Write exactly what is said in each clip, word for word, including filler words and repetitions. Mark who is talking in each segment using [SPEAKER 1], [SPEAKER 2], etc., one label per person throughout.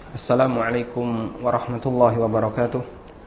[SPEAKER 1] Assalamualaikum warahmatullahi wabarakatuh.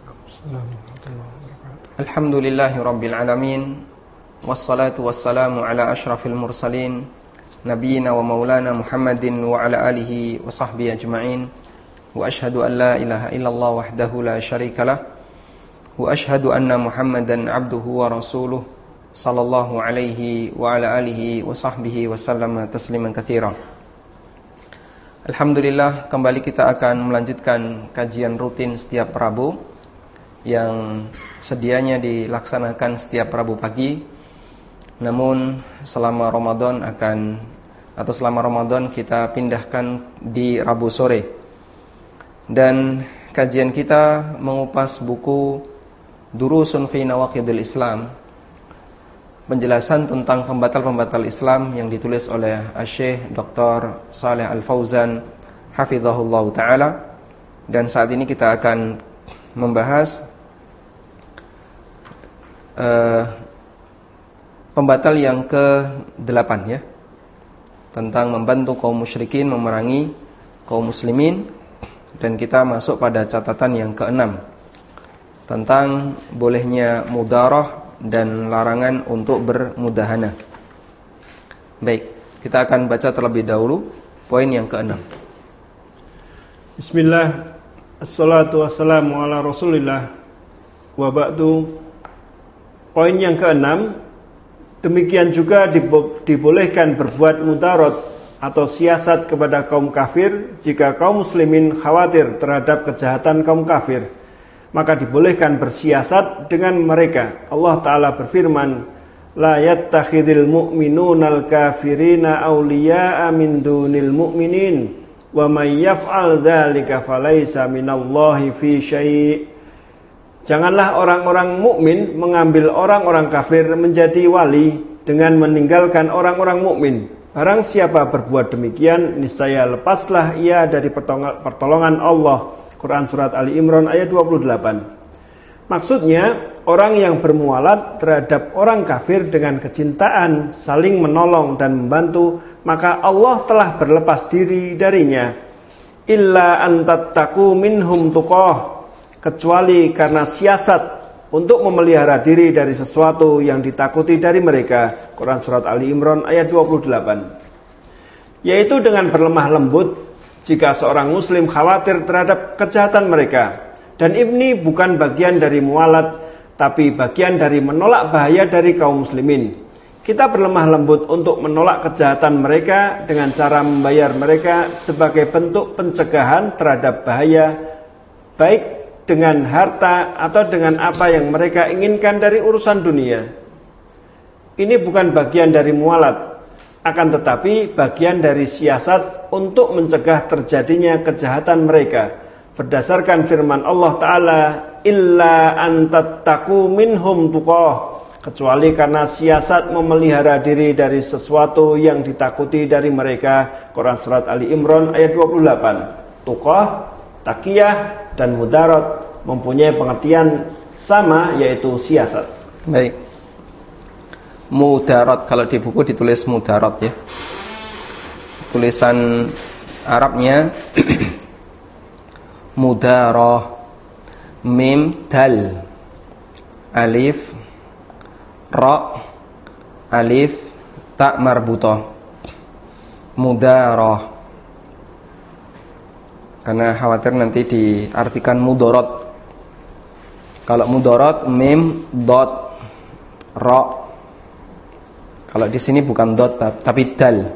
[SPEAKER 1] Alhamdulillahi rabbil alamin. Wassalatu wassalamu ala ashrafil mursalin, nabiyina wa maulana Muhammadin wa ala alihi wa sahbihi ajma'in. Wa ashhadu an la ilaha illallah wahdahu la syarikalah, wa ashhadu anna Muhammadan abduhu wa rasuluh, sallallahu alaihi wa ala alihi wa sahbihi wa sallama tasliman katsiran. Alhamdulillah, kembali kita akan melanjutkan kajian rutin setiap Rabu yang sedianya dilaksanakan setiap Rabu pagi. Namun selama Ramadan akan atau selama Ramadan kita pindahkan di Rabu sore. Dan kajian kita mengupas buku Durusun fi Nawaqidil Islam, penjelasan tentang pembatal-pembatal Islam yang ditulis oleh Syekh Doktor Shalih Al-Fauzan hafizahullah ta'ala. Dan saat ini kita akan membahas uh, pembatal yang ke delapan, ya, tentang membantu kaum musyrikin memerangi kaum muslimin. Dan kita masuk pada catatan yang keenam, tentang bolehnya mudarah dan larangan untuk bermudahana. Baik, kita akan baca terlebih dahulu poin yang keenam.
[SPEAKER 2] Bismillah, assalatu wassalamu ala rasulillah, wa ba'du. Poin yang keenam, demikian juga dibolehkan berbuat mudarat atau siasat kepada kaum kafir jika kaum muslimin khawatir terhadap kejahatan kaum kafir, maka dibolehkan bersiasat dengan mereka. Allah Ta'ala berfirman, la yattakhidil mu'minunal kafirina awliya'a min dunil mu'minin wa may yaf'al dzalika falaysa minallahi fi syai'. Janganlah orang-orang mukmin mengambil orang-orang kafir menjadi wali dengan meninggalkan orang-orang mukmin. Barang siapa berbuat demikian, niscaya lepaslah ia dari pertolongan Allah. Quran Surat Ali Imran ayat dua puluh delapan. Maksudnya, orang yang bermualat terhadap orang kafir dengan kecintaan, saling menolong dan membantu, maka Allah telah berlepas diri darinya. Illa antattaku minhum tuqah, kecuali karena siasat untuk memelihara diri dari sesuatu yang ditakuti dari mereka. Quran Surat Ali Imran ayat dua puluh delapan. Yaitu dengan berlemah lembut jika seorang muslim khawatir terhadap kejahatan mereka. Dan ini bukan bagian dari mualat, tapi bagian dari menolak bahaya dari kaum muslimin. Kita berlemah lembut untuk menolak kejahatan mereka dengan cara membayar mereka sebagai bentuk pencegahan terhadap bahaya, baik dengan harta atau dengan apa yang mereka inginkan dari urusan dunia. Ini bukan bagian dari mualat, akan tetapi bagian dari siasat untuk mencegah terjadinya kejahatan mereka, berdasarkan firman Allah Ta'ala, illa antattaku minhum tuqah, kecuali karena siasat memelihara diri dari sesuatu yang ditakuti dari mereka. Quran Surat Ali Imran ayat dua puluh delapan. Tuqah, taqiyah dan mudarat mempunyai pengertian sama, yaitu siasat.
[SPEAKER 1] Baik, mudarat, kalau di buku ditulis mudarat, ya. Tulisan Arabnya mudarah, mim dal, alif ra, alif ta marbutah, mudarah. Karena khawatir nanti diartikan mudarat. Kalau mudarat mim dot ra. Kalau di sini bukan dot tapi dal.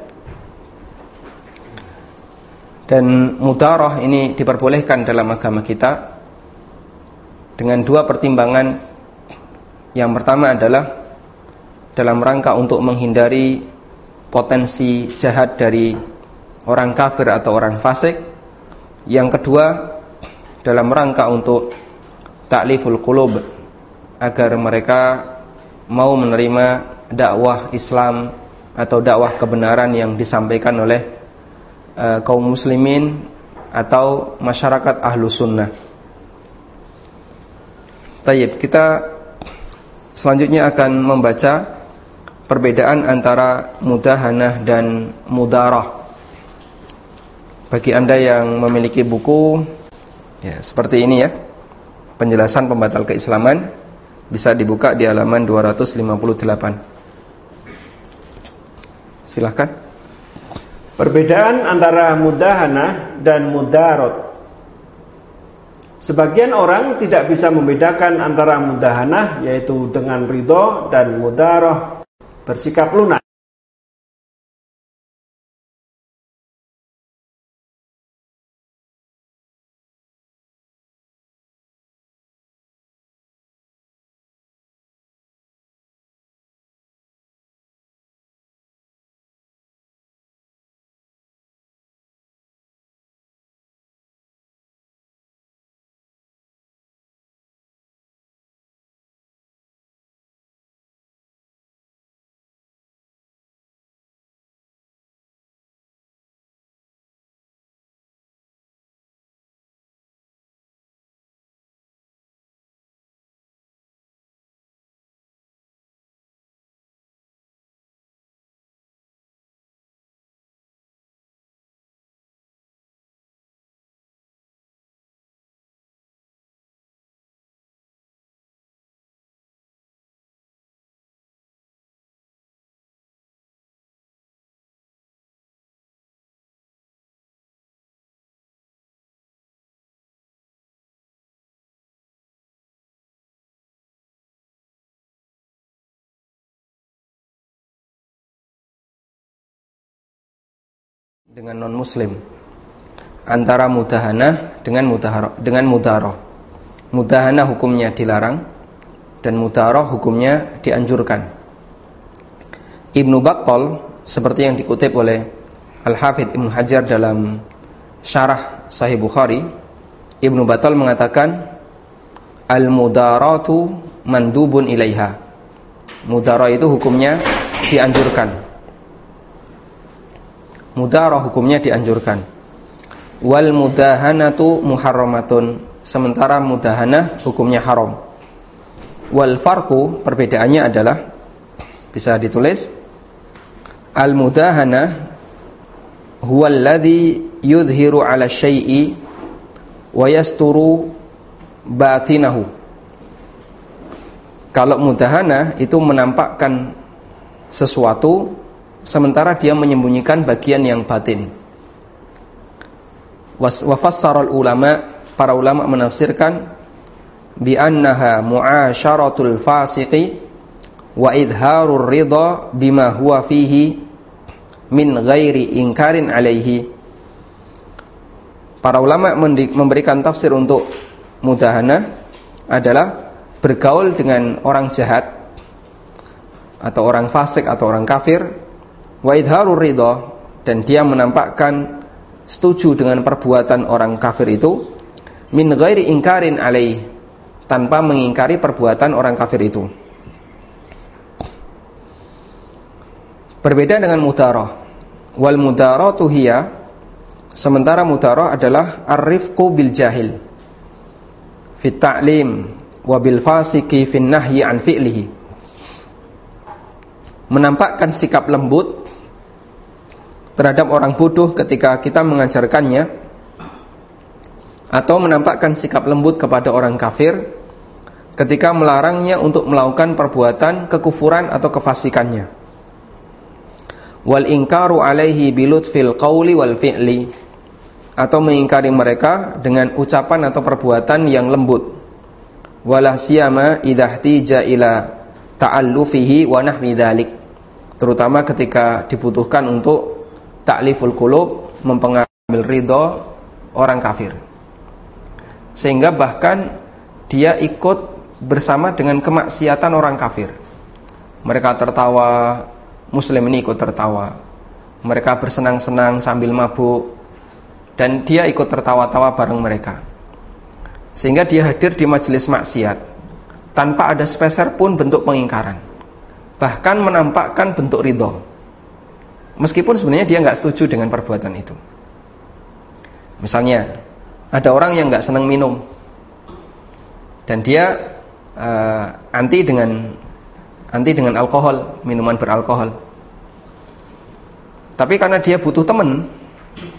[SPEAKER 1] Dan mudarah ini diperbolehkan dalam agama kita dengan dua pertimbangan. Yang pertama adalah dalam rangka untuk menghindari potensi jahat dari orang kafir atau orang fasik. Yang kedua, dalam rangka untuk ta'liful qulub, agar mereka mau menerima dakwah Islam atau dakwah kebenaran yang disampaikan oleh uh, kaum muslimin atau masyarakat ahlu sunnah. Tayyib, kita selanjutnya akan membaca perbedaan antara mudahanah dan mudarah. Bagi Anda yang memiliki buku ya, seperti ini ya, penjelasan pembatal keislaman, bisa dibuka di halaman dua ratus lima puluh delapan. Silahkan.
[SPEAKER 2] Perbedaan antara mudahanah dan mudarot. Sebagian orang tidak bisa membedakan antara mudahanah, yaitu dengan ridho, dan mudaroh, bersikap lunak.
[SPEAKER 1] Dengan non muslim, antara mudahanah dengan mudaharoh, dengan mudaroh. Mudahanah hukumnya dilarang dan mudaroh hukumnya dianjurkan. Ibnu Battal, seperti yang dikutip oleh Al-Hafidh Ibnu Hajar dalam syarah Sahih Bukhari, Ibnu Battal mengatakan al-mudaratu mandubun ilaiha. Mudaroh itu hukumnya dianjurkan. Mudarah hukumnya dianjurkan. Wal mudahanatu muharramatun, sementara mudahanah hukumnya haram. Wal farqu, perbedaannya adalah, bisa ditulis, al mudahanah huwa alladhi yudhiru ala syai'i wa yasturu batinahu. Kalau mudahanah itu menampakkan sesuatu sementara dia menyembunyikan bagian yang batin. Wa fassara ulama, para ulama menafsirkan bi annaha mu'asyaratul fasiqi wa idharur ridha bima huwa fihi min ghairi inkarin alaihi. Para ulama memberikan tafsir untuk mudahanah adalah bergaul dengan orang jahat atau orang fasik atau orang kafir, wa idharur ridha, dan dia menampakkan setuju dengan perbuatan orang kafir itu, min ghairi ingkarin alaih, tanpa mengingkari perbuatan orang kafir itu. Berbeda dengan mudarah. Wal mudaratu hiya, sementara mudarah adalah ar-rifqu bil jahil fit ta'lim wa bil fasiqi fin nahyi an fi'lihi. Menampakkan sikap lembut terhadap orang bodoh ketika kita mengajarkannya, atau menampakkan sikap lembut kepada orang kafir ketika melarangnya untuk melakukan perbuatan kekufuran atau kefasikannya. Wal inkaru alaihi bilutfil qawli wal fi'li, atau mengingkari mereka dengan ucapan atau perbuatan yang lembut. Wala siyama idzahtija ila ta'allufihi wa nahwi dzalik, terutama ketika dibutuhkan untuk ta'liful qulub, mempengambil ridho orang kafir, sehingga bahkan dia ikut bersama dengan kemaksiatan orang kafir. Mereka tertawa, muslim ini ikut tertawa. Mereka bersenang-senang sambil mabuk, dan dia ikut tertawa-tawa bareng mereka, sehingga dia hadir di majelis maksiat tanpa ada sepeser pun bentuk pengingkaran, bahkan menampakkan bentuk ridho, meskipun sebenarnya dia nggak setuju dengan perbuatan itu. Misalnya ada orang yang nggak senang minum dan dia uh, anti dengan anti dengan alkohol, minuman beralkohol. Tapi karena dia butuh teman,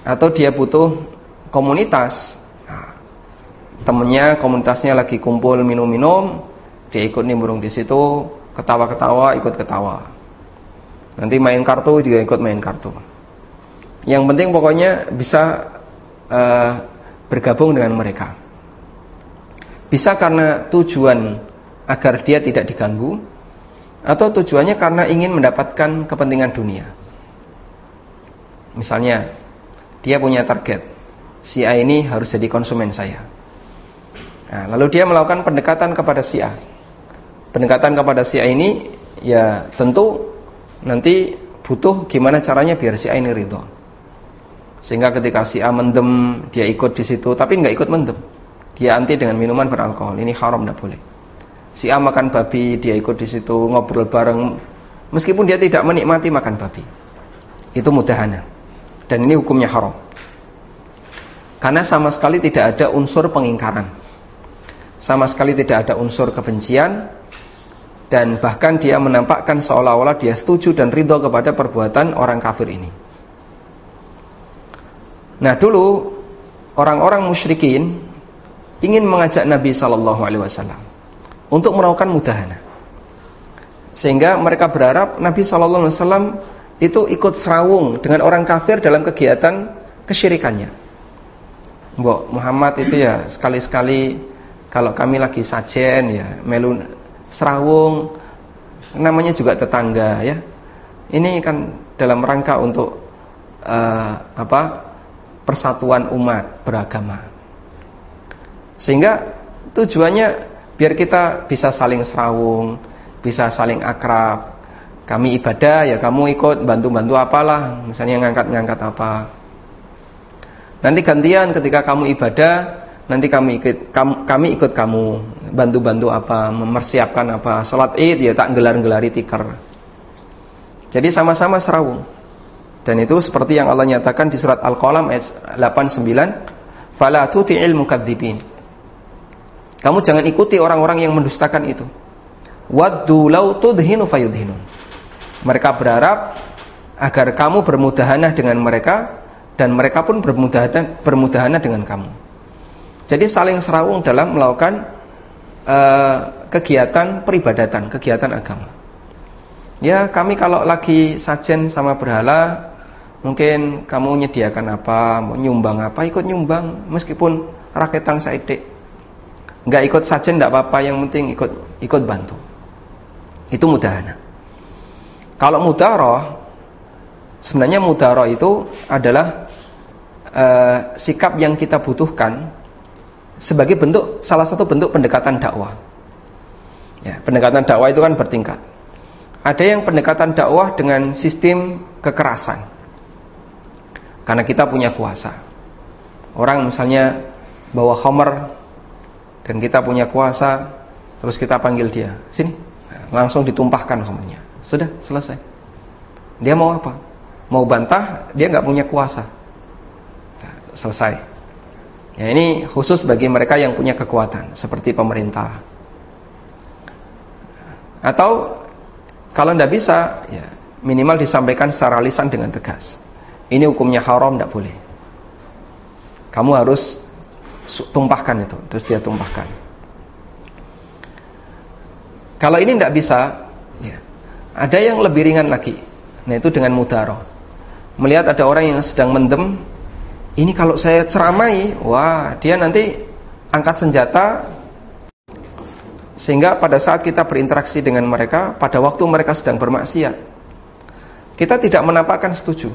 [SPEAKER 1] atau dia butuh komunitas. Nah, temennya, komunitasnya lagi kumpul minum-minum, dia ikut nimbrung di situ, ketawa-ketawa, ikut ketawa. Nanti main kartu, dia ikut main kartu. Yang penting pokoknya bisa uh, bergabung dengan mereka. Bisa karena tujuan agar dia tidak diganggu, atau tujuannya karena ingin mendapatkan kepentingan dunia. Misalnya, dia punya target, si A ini harus jadi konsumen saya. Nah, lalu dia melakukan pendekatan kepada si A. Pendekatan kepada si A ini, ya tentu nanti butuh gimana caranya biar si A ini ridho. Sehingga ketika si A mendem, dia ikut di situ, tapi nggak ikut mendem. Dia anti dengan minuman beralkohol, ini haram, nggak boleh. Si A makan babi, dia ikut di situ, ngobrol bareng, meskipun dia tidak menikmati makan babi. Itu mudahana. Dan ini hukumnya haram. Karena sama sekali tidak ada unsur pengingkaran. Sama sekali tidak ada unsur kebencian. Dan bahkan dia menampakkan seolah-olah dia setuju dan ridho kepada perbuatan orang kafir ini. Nah, dulu orang-orang musyrikin ingin mengajak Nabi shallallahu alaihi wasallam untuk melakukan mudahana, sehingga mereka berharap Nabi shallallahu alaihi wasallam itu ikut serawung dengan orang kafir dalam kegiatan kesyirikannya. Mbok Muhammad itu ya sekali-sekali kalau kami lagi sajen ya melu serawung, namanya juga tetangga ya. Ini kan dalam rangka untuk uh, apa persatuan umat beragama. Sehingga tujuannya biar kita bisa saling serawung, bisa saling akrab. Kami ibadah ya kamu ikut bantu-bantu apalah, misalnya ngangkat-ngangkat apa. Nanti gantian ketika kamu ibadah, nanti kami ikut kamu, kami ikut kamu bantu-bantu apa, mempersiapkan apa, sholat id ya tak gelar-gelari tikar. Jadi sama-sama serawung. Dan itu seperti yang Allah nyatakan di surat Al-Qalam ayat delapan puluh sembilan, fala tuti'il mukadzibin. Kamu jangan ikuti orang-orang yang mendustakan itu. Waddu law tudhinu fayudhinun. Mereka berharap agar kamu bermudahanah dengan mereka dan mereka pun bermudahanah, bermudahanah dengan kamu. Jadi saling serawung dalam melakukan uh, kegiatan peribadatan, kegiatan agama. Ya, kami kalau lagi sajen sama berhala, mungkin kamu menyediakan apa, mau nyumbang apa, ikut nyumbang meskipun raketang saidik. Enggak ikut sajen enggak apa-apa, yang penting ikut ikut bantu. Itu mudahana. Kalau mudaroh, sebenarnya mudaroh itu adalah uh, sikap yang kita butuhkan sebagai bentuk, salah satu bentuk pendekatan dakwah. Ya, pendekatan dakwah itu kan bertingkat. Ada yang pendekatan dakwah dengan sistem kekerasan. Karena kita punya kuasa. Orang misalnya bawa khamr dan kita punya kuasa, terus kita panggil dia, sini, langsung ditumpahkan khamrnya. Sudah selesai. Dia mau apa? Mau bantah, dia nggak punya kuasa. Nah, selesai. Ya, ini khusus bagi mereka yang punya kekuatan, seperti pemerintah. Atau kalau tidak bisa, ya minimal disampaikan secara lisan dengan tegas. Ini hukumnya haram, tidak boleh. Kamu harus tumpahkan itu, terus dia tumpahkan. Kalau ini tidak bisa, ya, ada yang lebih ringan lagi. Nah, itu dengan mudaroh. Melihat ada orang yang sedang mendem, ini kalau saya ceramai, wah, dia nanti angkat senjata, sehingga pada saat kita berinteraksi dengan mereka, pada waktu mereka sedang bermaksiat, kita tidak menampakkan setuju,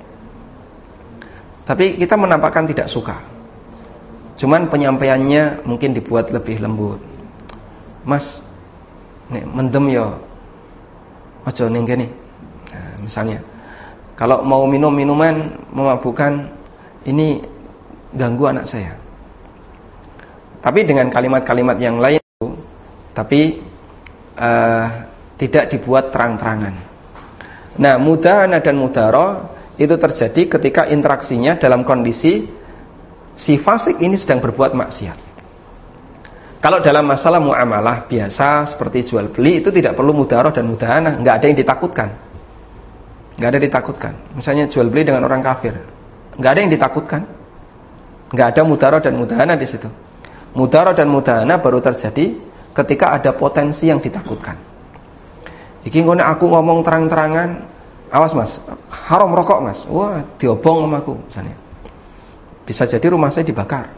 [SPEAKER 1] tapi kita menampakkan tidak suka. Cuman penyampaiannya mungkin dibuat lebih lembut. Mas, nih mendem ya, ojo ning kene. Nah, misalnya, kalau mau minum minuman memabukkan, ini ganggu anak saya. Tapi dengan kalimat-kalimat yang lain, tapi uh, tidak dibuat terang-terangan. Nah, mudahana dan mudaroh itu terjadi ketika interaksinya dalam kondisi si fasik ini sedang berbuat maksiat. Kalau dalam masalah muamalah biasa seperti jual beli, itu tidak perlu mudaroh dan mudahana, nggak ada yang ditakutkan, nggak ada ditakutkan. Misalnya jual beli dengan orang kafir, nggak ada yang ditakutkan. Nggak ada mudharah dan mudahana di situ. Mudharah dan mudahana baru terjadi ketika ada potensi yang ditakutkan. Iki ngene aku ngomong terang-terangan, awas mas, haram rokok mas, wah diobong sama aku misalnya. Bisa jadi rumah saya dibakar.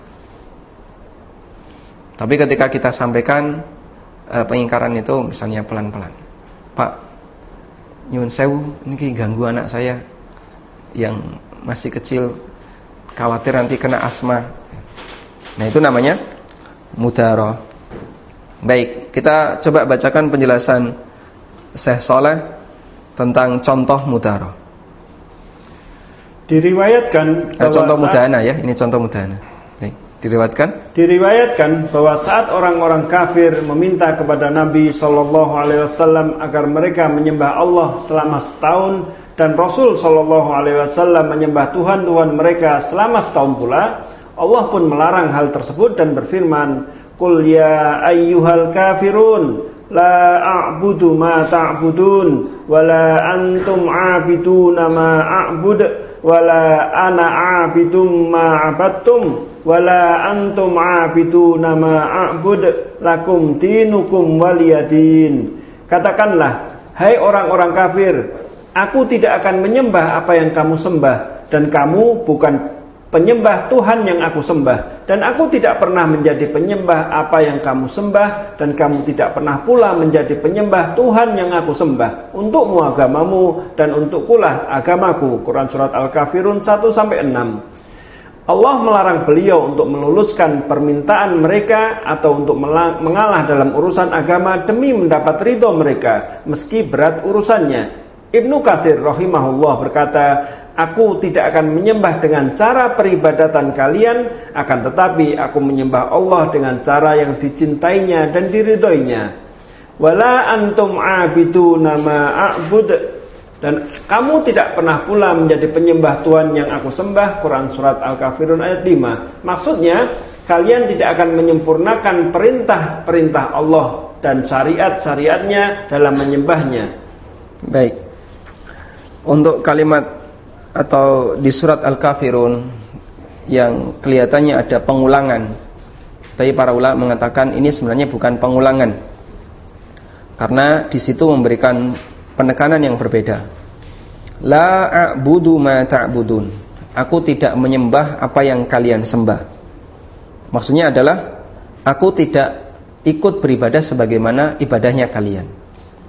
[SPEAKER 1] Tapi ketika kita sampaikan eh, pengingkaran itu misalnya pelan-pelan, Pak, nyuwun sewu, ini ganggu anak saya yang masih kecil, khawatir nanti kena asma. Nah itu namanya mudharah. Baik, kita coba bacakan penjelasan Syekh Saleh tentang contoh mudharah.
[SPEAKER 2] Diriwayatkan
[SPEAKER 1] bahwa contoh mudahana ya, ini contoh mudahana. Nih, diriwayatkan?
[SPEAKER 2] Diriwayatkan bahwa saat orang-orang kafir meminta kepada Nabi shallallahu alaihi wasallam agar mereka menyembah Allah selama setahun dan Rasul shallallahu alaihi wasallam menyembah Tuhan-Tuhan mereka selama setahun pula, Allah pun melarang hal tersebut dan berfirman, "Qul ya ayyuhal kafirun la a'budu ma ta'budun wala antum 'abiduna ma a'bud wala ana 'abidum ma 'abadtum wala antum 'abiduna ma a'bud lakum dinukum waliyadin." Katakanlah, hai orang-orang kafir, aku tidak akan menyembah apa yang kamu sembah dan kamu bukan penyembah Tuhan yang aku sembah, dan aku tidak pernah menjadi penyembah apa yang kamu sembah, dan kamu tidak pernah pula menjadi penyembah Tuhan yang aku sembah. Untukmu agamamu dan untukkulah agamaku. Quran Surat Al-Kafirun satu sampai enam. Allah melarang beliau untuk meluluskan permintaan mereka atau untuk mengalah dalam urusan agama demi mendapat ridho mereka, meski berat urusannya. Ibnu Katsir rahimahullah berkata, aku tidak akan menyembah dengan cara peribadatan kalian, akan tetapi aku menyembah Allah dengan cara yang dicintainya dan diridhoinya. Wala antum abiduna ma a'bud, dan kamu tidak pernah pula menjadi penyembah Tuhan yang aku sembah. Quran Surat Al-Kafirun ayat lima. Maksudnya, kalian tidak akan menyempurnakan perintah-perintah Allah dan syariat-syariatnya dalam menyembahnya.
[SPEAKER 1] Baik. Untuk kalimat atau di surat Al-Kafirun yang kelihatannya ada pengulangan, tapi para ulama mengatakan ini sebenarnya bukan pengulangan, karena di situ memberikan penekanan yang berbeda. La a'budu ma ta'budun, aku tidak menyembah apa yang kalian sembah. Maksudnya adalah aku tidak ikut beribadah sebagaimana ibadahnya kalian.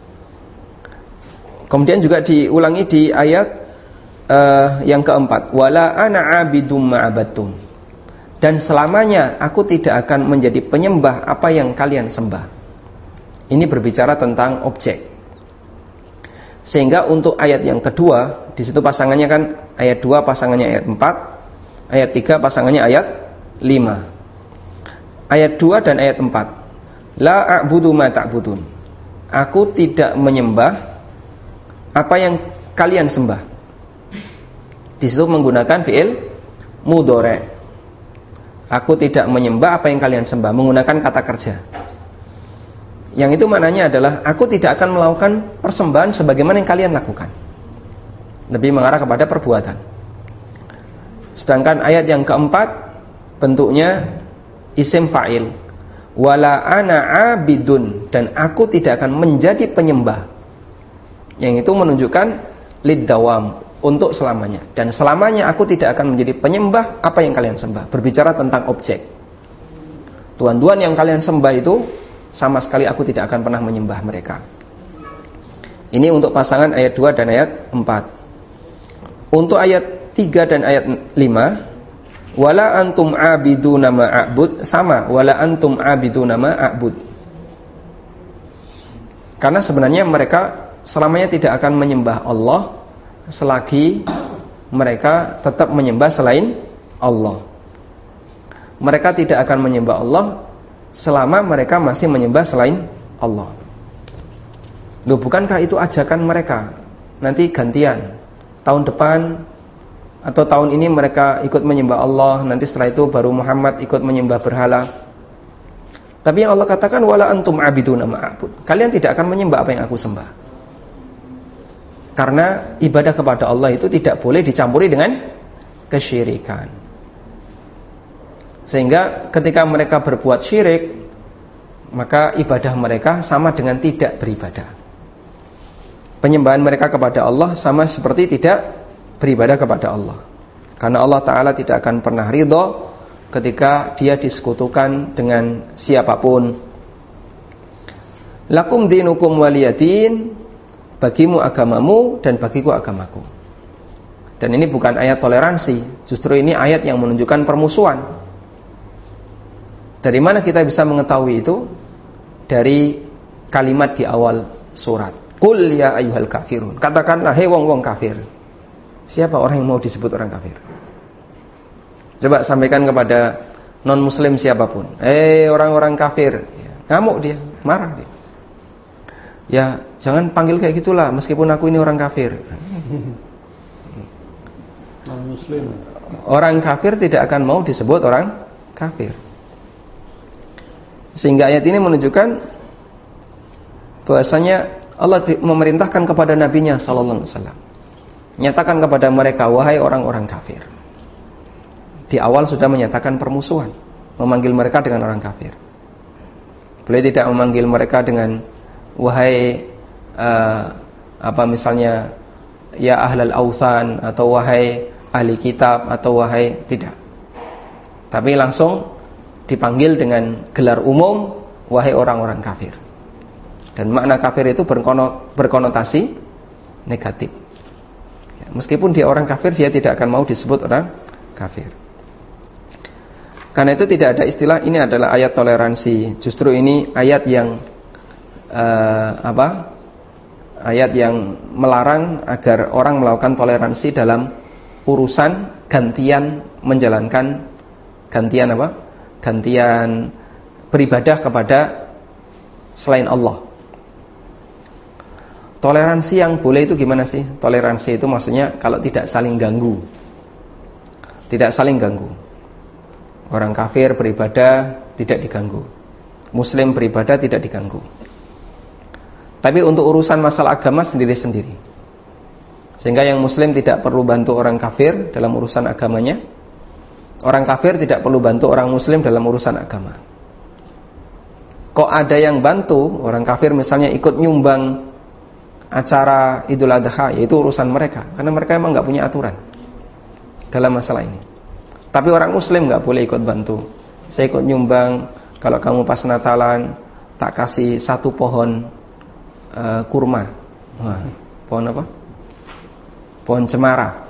[SPEAKER 1] Kemudian juga diulangi di ayat uh, yang keempat, wala ana abidum ma'abattum, dan selamanya aku tidak akan menjadi penyembah apa yang kalian sembah. Ini berbicara tentang objek. Sehingga untuk ayat yang kedua, di situ pasangannya kan ayat dua pasangannya ayat empat, ayat tiga pasangannya ayat lima. Ayat dua dan ayat empat, la a'budu ma ta'budun, aku tidak menyembah apa yang kalian sembah. Di situ menggunakan fi'il mudhari'. Aku tidak menyembah apa yang kalian sembah, menggunakan kata kerja. Yang itu maknanya adalah aku tidak akan melakukan persembahan sebagaimana yang kalian lakukan. Lebih mengarah kepada perbuatan. Sedangkan ayat yang keempat bentuknya isim fa'il. Wala ana abidun, dan aku tidak akan menjadi penyembah. Yang itu menunjukkan lid dawam, untuk selamanya. Dan selamanya aku tidak akan menjadi penyembah apa yang kalian sembah. Berbicara tentang objek. Tuhan-tuhan yang kalian sembah itu sama sekali aku tidak akan pernah menyembah mereka. Ini untuk pasangan ayat dua dan ayat empat. Untuk ayat tiga dan ayat lima, wala antum abiduna ma a'bud, sama wala antum abiduna ma a'bud. Karena sebenarnya mereka selamanya tidak akan menyembah Allah selagi mereka tetap menyembah selain Allah. Mereka tidak akan menyembah Allah selama mereka masih menyembah selain Allah. Loh, bukankah itu ajakan mereka? Nanti gantian, tahun depan atau tahun ini mereka ikut menyembah Allah, nanti setelah itu baru Muhammad ikut menyembah berhala. Tapi yang Allah katakan, wala antum abiduna ma'abud, kalian tidak akan menyembah apa yang aku sembah. Karena ibadah kepada Allah itu tidak boleh dicampuri dengan kesyirikan. Sehingga ketika mereka berbuat syirik, maka ibadah mereka sama dengan tidak beribadah. Penyembahan mereka kepada Allah sama seperti tidak beribadah kepada Allah. Karena Allah Ta'ala tidak akan pernah ridho ketika dia disekutukan dengan siapapun. Lakum dinukum waliyadin, bagimu agamamu dan bagiku agamaku. Dan ini bukan ayat toleransi, justru ini ayat yang menunjukkan permusuhan. Dari mana kita bisa mengetahui itu? Dari kalimat di awal surat. Qul ya ayyuhal kafirun. Katakanlah, hei wong-wong kafir. Siapa orang yang mau disebut orang kafir? Coba sampaikan kepada non-muslim siapapun. Hei orang-orang kafir. Ngamuk dia, marah dia. Ya, jangan panggil kayak gitulah, meskipun aku ini orang kafir.
[SPEAKER 2] Non-muslim.
[SPEAKER 1] Orang kafir tidak akan mau disebut orang kafir. Sehingga ayat ini menunjukkan bahwasanya Allah memerintahkan kepada nabinya sallallahu alaihi wasallam, nyatakan kepada mereka, wahai orang-orang kafir. Di awal sudah menyatakan permusuhan, memanggil mereka dengan orang kafir. Beliau tidak memanggil mereka dengan wahai uh, apa misalnya ya ahlal ausan, atau wahai ahli kitab, atau wahai, tidak. Tapi langsung dipanggil dengan gelar umum, wahai orang-orang kafir. Dan makna kafir itu berkonotasi negatif. Meskipun dia orang kafir, dia tidak akan mau disebut orang kafir. Karena itu tidak ada istilah ini adalah ayat toleransi. Justru ini ayat yang uh, apa? Ayat yang melarang agar orang melakukan toleransi dalam urusan gantian menjalankan gantian apa? Gantian beribadah kepada selain Allah. Toleransi yang boleh itu gimana sih? Toleransi itu maksudnya kalau tidak saling ganggu. Tidak saling ganggu. Orang kafir beribadah tidak diganggu. Muslim beribadah tidak diganggu. Tapi untuk urusan masalah agama sendiri-sendiri. Sehingga yang muslim tidak perlu bantu orang kafir dalam urusan agamanya. Orang kafir tidak perlu bantu orang muslim dalam urusan agama. Kok ada yang bantu orang kafir misalnya ikut nyumbang acara Idul Adha, yaitu urusan mereka, karena mereka emang gak punya aturan dalam masalah ini. Tapi orang muslim gak boleh ikut bantu. Saya ikut nyumbang, kalau kamu pas Natalan tak kasih satu pohon uh, kurma. Wah, pohon apa? Pohon cemara.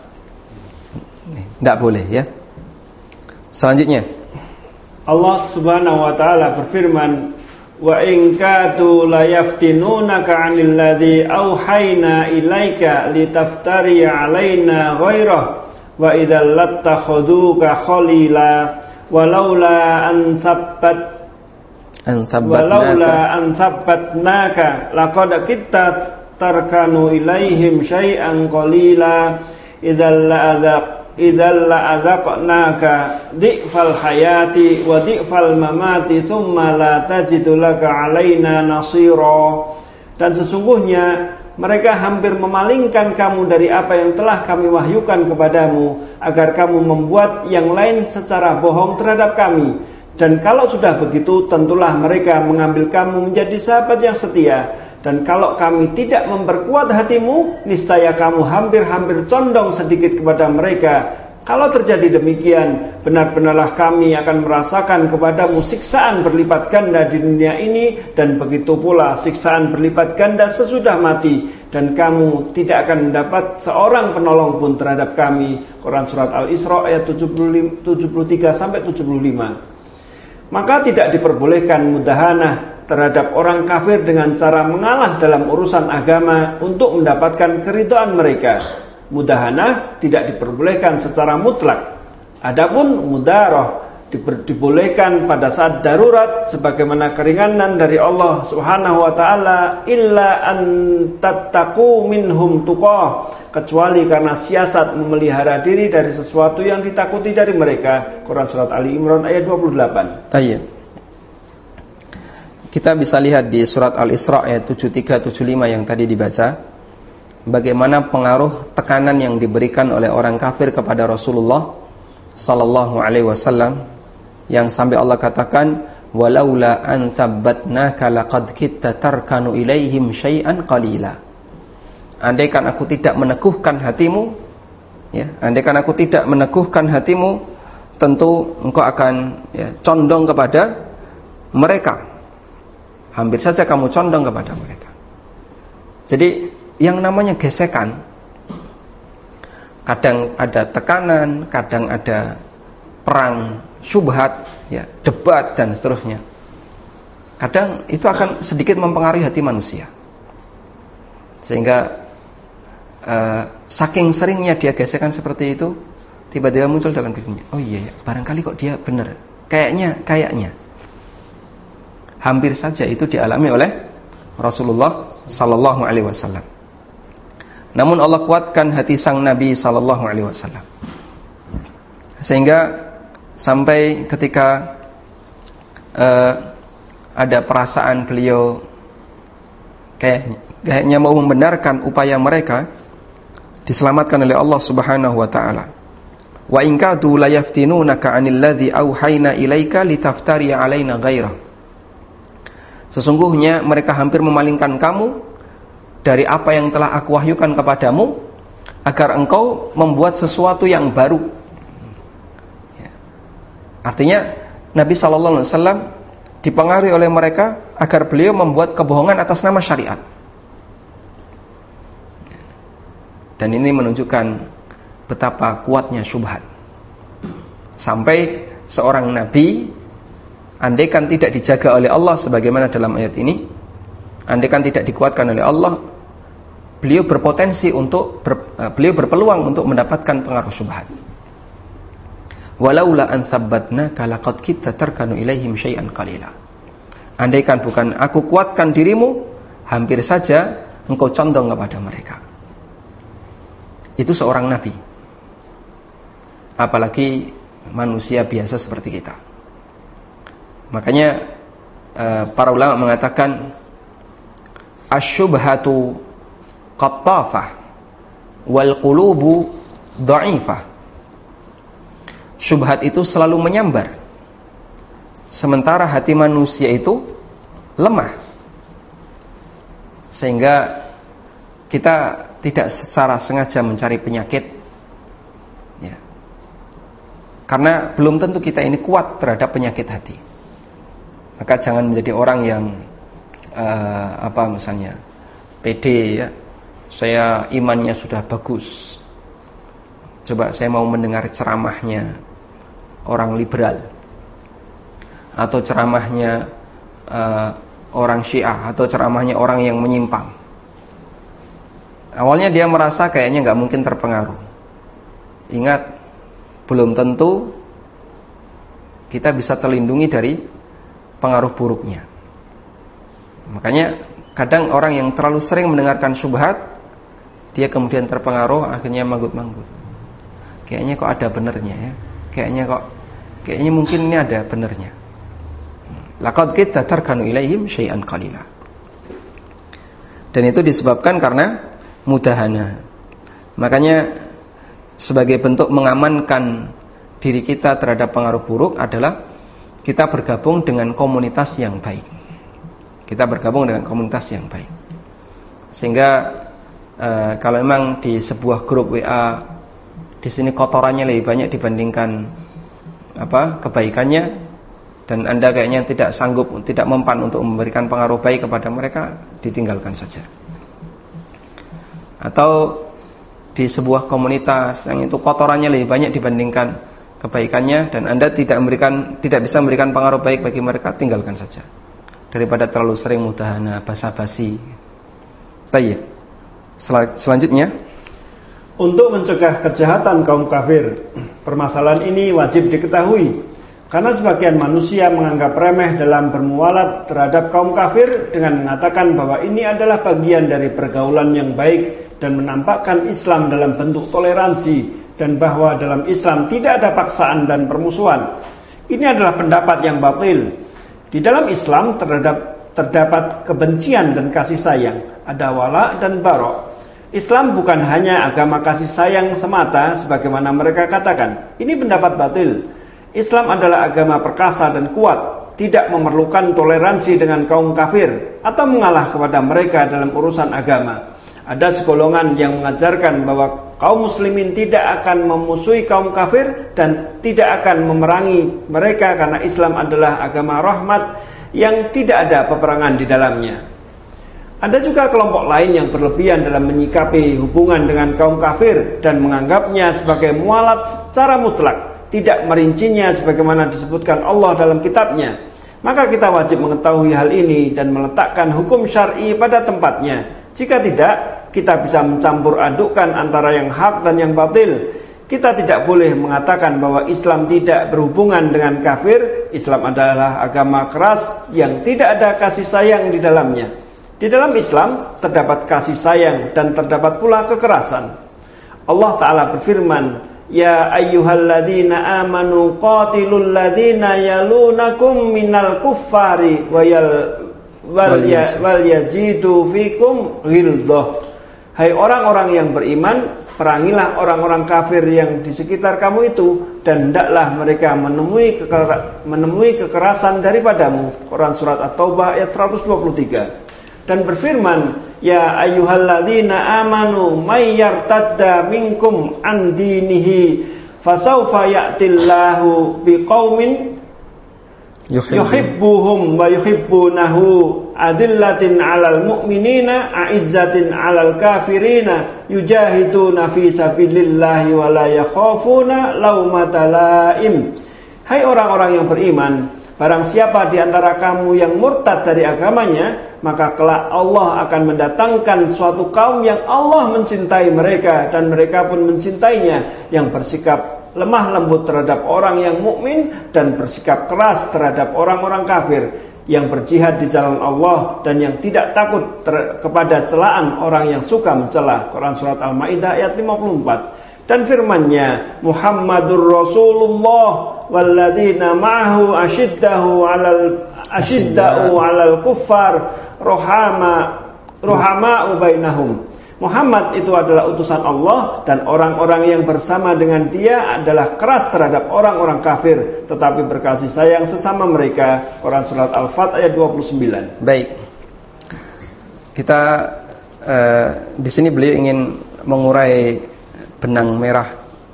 [SPEAKER 1] Gak boleh ya. Selanjutnya
[SPEAKER 2] Allah Subhanahu wa taala berfirman, wa in kadu la yaftinunaka 'anil ladzi auhayna ilaika litaftari 'alaina ghairah wa idzal lattakhuduka khalila walaula an thabbat
[SPEAKER 1] an
[SPEAKER 2] walaula an thabbatnaka laqad kitta tarkanu ilaihim syai'an qalila idzal la'adzaq idzal la'adzaqnaka di'fal hayati wa di'fal mamati thumma la tajidu laka 'alaina nasira. Dan sesungguhnya mereka hampir memalingkan kamu dari apa yang telah kami wahyukan kepadamu, agar kamu membuat yang lain secara bohong terhadap kami. Dan kalau sudah begitu, tentulah mereka mengambil kamu menjadi sahabat yang setia. Dan kalau kami tidak memperkuat hatimu, niscaya kamu hampir-hampir condong sedikit kepada mereka. Kalau terjadi demikian, benar-benarlah kami akan merasakan kepadamu siksaan berlipat ganda di dunia ini, dan begitu pula siksaan berlipat ganda sesudah mati. Dan kamu tidak akan mendapat seorang penolong pun terhadap kami. Quran Surat Al-Isra ayat tujuh puluh tiga sampai tujuh puluh lima. Maka tidak diperbolehkan mudahanah terhadap orang kafir dengan cara mengalah dalam urusan agama untuk mendapatkan keridhaan mereka. Mudahanah tidak diperbolehkan secara mutlak. Adapun mudarah dibolehkan pada saat darurat, sebagaimana keringanan dari Allah Subhanahu wa taala, illa an tattaqu minhum tuqah, kecuali karena siasat memelihara diri dari sesuatu yang ditakuti dari mereka. Quran Surat Ali Imran ayat dua puluh delapan.
[SPEAKER 1] Baik. Kita bisa lihat di surat Al-Isra ayat tujuh puluh tiga tujuh puluh lima yang tadi dibaca. bagaimana pengaruh tekanan yang diberikan oleh orang kafir kepada Rasulullah sallallahu alaihi wasallam, yang sampai Allah katakan walaula an tsabbatnaka laqad kitta tarkanu ilaihim syai'an qalila. Andaikan aku tidak meneguhkan hatimu, ya, andaikan aku tidak meneguhkan hatimu, tentu engkau akan ya, condong kepada mereka. Hampir saja kamu condong kepada mereka. Jadi yang namanya gesekan, kadang ada tekanan, kadang ada perang syubhat, ya, debat dan seterusnya. Kadang itu akan sedikit mempengaruhi hati manusia, sehingga uh, saking seringnya dia gesekan seperti itu, tiba-tiba muncul dalam dirinya, oh iya ya, barangkali kok dia benar, kayaknya, kayaknya. Hampir saja itu dialami oleh Rasulullah sallallahu alaihi wasallam. Namun Allah kuatkan hati sang Nabi sallallahu alaihi wasallam, sehingga sampai ketika uh, ada perasaan beliau kayaknya, kayaknya mau membenarkan upaya mereka, diselamatkan oleh Allah Subhanahu wa taala. Wa in kadu la yaftinunaka 'anil ladzi auhayna ilaika litaftari 'alaina ghairah. Sesungguhnya mereka hampir memalingkan kamu dari apa yang telah aku wahyukan kepadamu, agar engkau membuat sesuatu yang baru. Ya. Artinya Nabi sallallahu alaihi wasallam dipengaruhi oleh mereka agar beliau membuat kebohongan atas nama syariat. Dan ini menunjukkan betapa kuatnya syubhat. Sampai seorang nabi, andaikan tidak dijaga oleh Allah sebagaimana dalam ayat ini, andaikan tidak dikuatkan oleh Allah, beliau berpotensi untuk ber, beliau berpeluang untuk mendapatkan pengaruh syubhat. Walaula an tsabbatnaka laqad kitta tarkanu ilaihim syai'an qalila. Andaikan bukan aku kuatkan dirimu, hampir saja engkau condong kepada mereka. Itu seorang nabi, apalagi manusia biasa seperti kita. Makanya para ulama mengatakan asyubhatu qattafah wal qulubu dha'ifah. Syubhat itu selalu menyambar, sementara hati manusia itu lemah. Sehingga kita tidak secara sengaja mencari penyakit, ya, karena belum tentu kita ini kuat terhadap penyakit hati. Maka jangan menjadi orang yang uh, apa misalnya pede, ya, saya imannya sudah bagus, coba saya mau mendengar ceramahnya orang liberal, atau ceramahnya uh, orang Syiah, atau ceramahnya orang yang menyimpang. Awalnya dia merasa kayaknya nggak mungkin terpengaruh. Ingat, belum tentu kita bisa terlindungi dari pengaruh buruknya. Makanya kadang orang yang terlalu sering mendengarkan syubhat, dia kemudian terpengaruh, akhirnya manggut-manggut. Kayaknya kok ada benernya, ya. Kayaknya kok, kayaknya mungkin ini ada benernya. Laqad kitta tarkanu ilaihim syai'an qalila. Dan itu disebabkan karena mudahana. Makanya sebagai bentuk mengamankan diri kita terhadap pengaruh buruk adalah kita bergabung dengan komunitas yang baik. Kita bergabung dengan komunitas yang baik. Sehingga e, kalau memang di sebuah grup W A di sini kotorannya lebih banyak dibandingkan apa kebaikannya, dan Anda kayaknya tidak sanggup, tidak mempan untuk memberikan pengaruh baik kepada mereka, ditinggalkan saja. Atau di sebuah komunitas yang itu kotorannya lebih banyak dibandingkan kebaikannya, dan Anda tidak memberikan, tidak bisa memberikan pengaruh baik bagi mereka, tinggalkan saja, daripada terlalu sering mudahana, basa-basi. Tayyib. Sel- selanjutnya,
[SPEAKER 2] untuk mencegah kejahatan kaum kafir, permasalahan ini wajib diketahui, karena sebagian manusia menganggap remeh dalam bermualat terhadap kaum kafir dengan mengatakan bahwa ini adalah bagian dari pergaulan yang baik dan menampakkan Islam dalam bentuk toleransi, dan bahwa dalam Islam tidak ada paksaan dan permusuhan. Ini adalah pendapat yang batil. Di dalam Islam terhadap, terdapat kebencian dan kasih sayang, ada wala dan barok. Islam bukan hanya agama kasih sayang semata sebagaimana mereka katakan. Ini pendapat batil. Islam adalah agama perkasa dan kuat, tidak memerlukan toleransi dengan kaum kafir atau mengalah kepada mereka dalam urusan agama. Ada segolongan yang mengajarkan bahwa kaum muslimin tidak akan memusuhi kaum kafir dan tidak akan memerangi mereka karena Islam adalah agama rahmat yang tidak ada peperangan di dalamnya. Ada juga kelompok lain yang berlebihan dalam menyikapi hubungan dengan kaum kafir dan menganggapnya sebagai mualat secara mutlak, tidak merincinya sebagaimana disebutkan Allah dalam kitabnya. Maka kita wajib mengetahui hal ini dan meletakkan hukum syar'i pada tempatnya. Jika tidak, kita bisa mencampur adukkan antara yang hak dan yang batil. Kita tidak boleh mengatakan bahwa Islam tidak berhubungan dengan kafir. Islam adalah agama keras yang tidak ada kasih sayang di dalamnya. Di dalam Islam terdapat kasih sayang dan terdapat pula kekerasan. Allah Ta'ala berfirman, Ya ayyuhalladzina amanu qatilul ladzina yalunakum minal kuffari wal yajidu fikum ghilzah. Hai orang-orang yang beriman, perangilah orang-orang kafir yang di sekitar kamu itu, dan hendaklah mereka menemui keker- menemui kekerasan daripadamu. Quran surat At-Taubah ayat seratus dua puluh tiga. Dan berfirman, Ya ayyuhalladzina amanu may yartadda minkum an dinihi fasawfa ya'tillahu biqaumin yuhibbuhum wa yuhibbunahu adillatin 'alal mu'minina a'izzatin 'alal kafirina yujahiduna fi sabilillahi wa la yakhafuna laumata laim. Hai orang-orang yang beriman, barang siapa di antara kamu yang murtad dari agamanya, maka kelak Allah akan mendatangkan suatu kaum yang Allah mencintai mereka dan mereka pun mencintainya, yang bersikap lemah lembut terhadap orang yang mukmin dan bersikap keras terhadap orang-orang kafir, yang berjihad di jalan Allah dan yang tidak takut ter- kepada celaan orang yang suka mencela. Quran surat Al-Maidah ayat lima puluh empat. Dan firman-Nya, Muhammadur Rasulullah walladzina ma'ahu asyiddahu 'alal asyidda'u 'alal kuffar rohama rohama'u bainahum. Muhammad itu adalah utusan Allah dan orang-orang yang bersama dengan dia adalah keras terhadap orang-orang kafir tetapi berkasih sayang sesama mereka. Quran surat Al-Fat ayat dua puluh sembilan.
[SPEAKER 1] Baik. Kita eh, di sini beliau ingin mengurai benang merah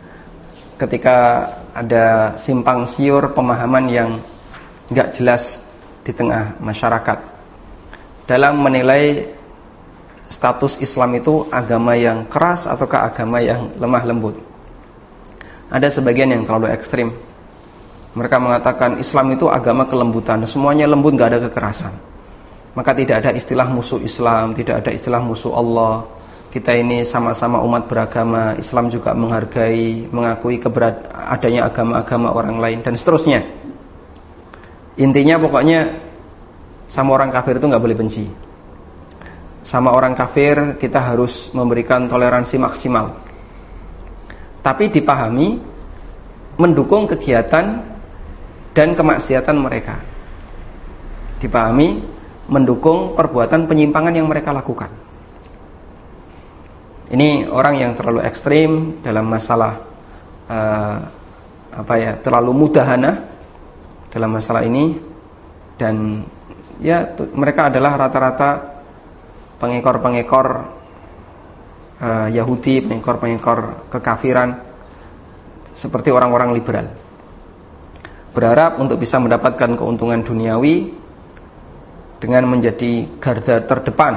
[SPEAKER 1] ketika ada simpang siur pemahaman yang enggak jelas di tengah masyarakat dalam menilai status Islam itu agama yang keras ataukah agama yang lemah lembut. Ada sebagian yang terlalu ekstrim. Mereka mengatakan Islam itu agama kelembutan, semuanya lembut, enggak ada kekerasan. Maka tidak ada istilah musuh Islam, tidak ada istilah musuh Allah. Kita ini sama-sama umat beragama. Islam juga menghargai, mengakui keberadaan adanya agama-agama orang lain dan seterusnya. Intinya pokoknya sama orang kafir itu nggak boleh benci. Sama orang kafir kita harus memberikan toleransi maksimal. Tapi dipahami mendukung kegiatan dan kemaksiatan mereka. Dipahami mendukung perbuatan penyimpangan yang mereka lakukan. Ini orang yang terlalu ekstrim dalam masalah uh, apa ya, terlalu mudahana dalam masalah ini, dan ya t- mereka adalah rata-rata pengekor-pengekor uh, Yahudi, pengekor-pengekor kekafiran seperti orang-orang liberal. Berharap untuk bisa mendapatkan keuntungan duniawi dengan menjadi garda terdepan.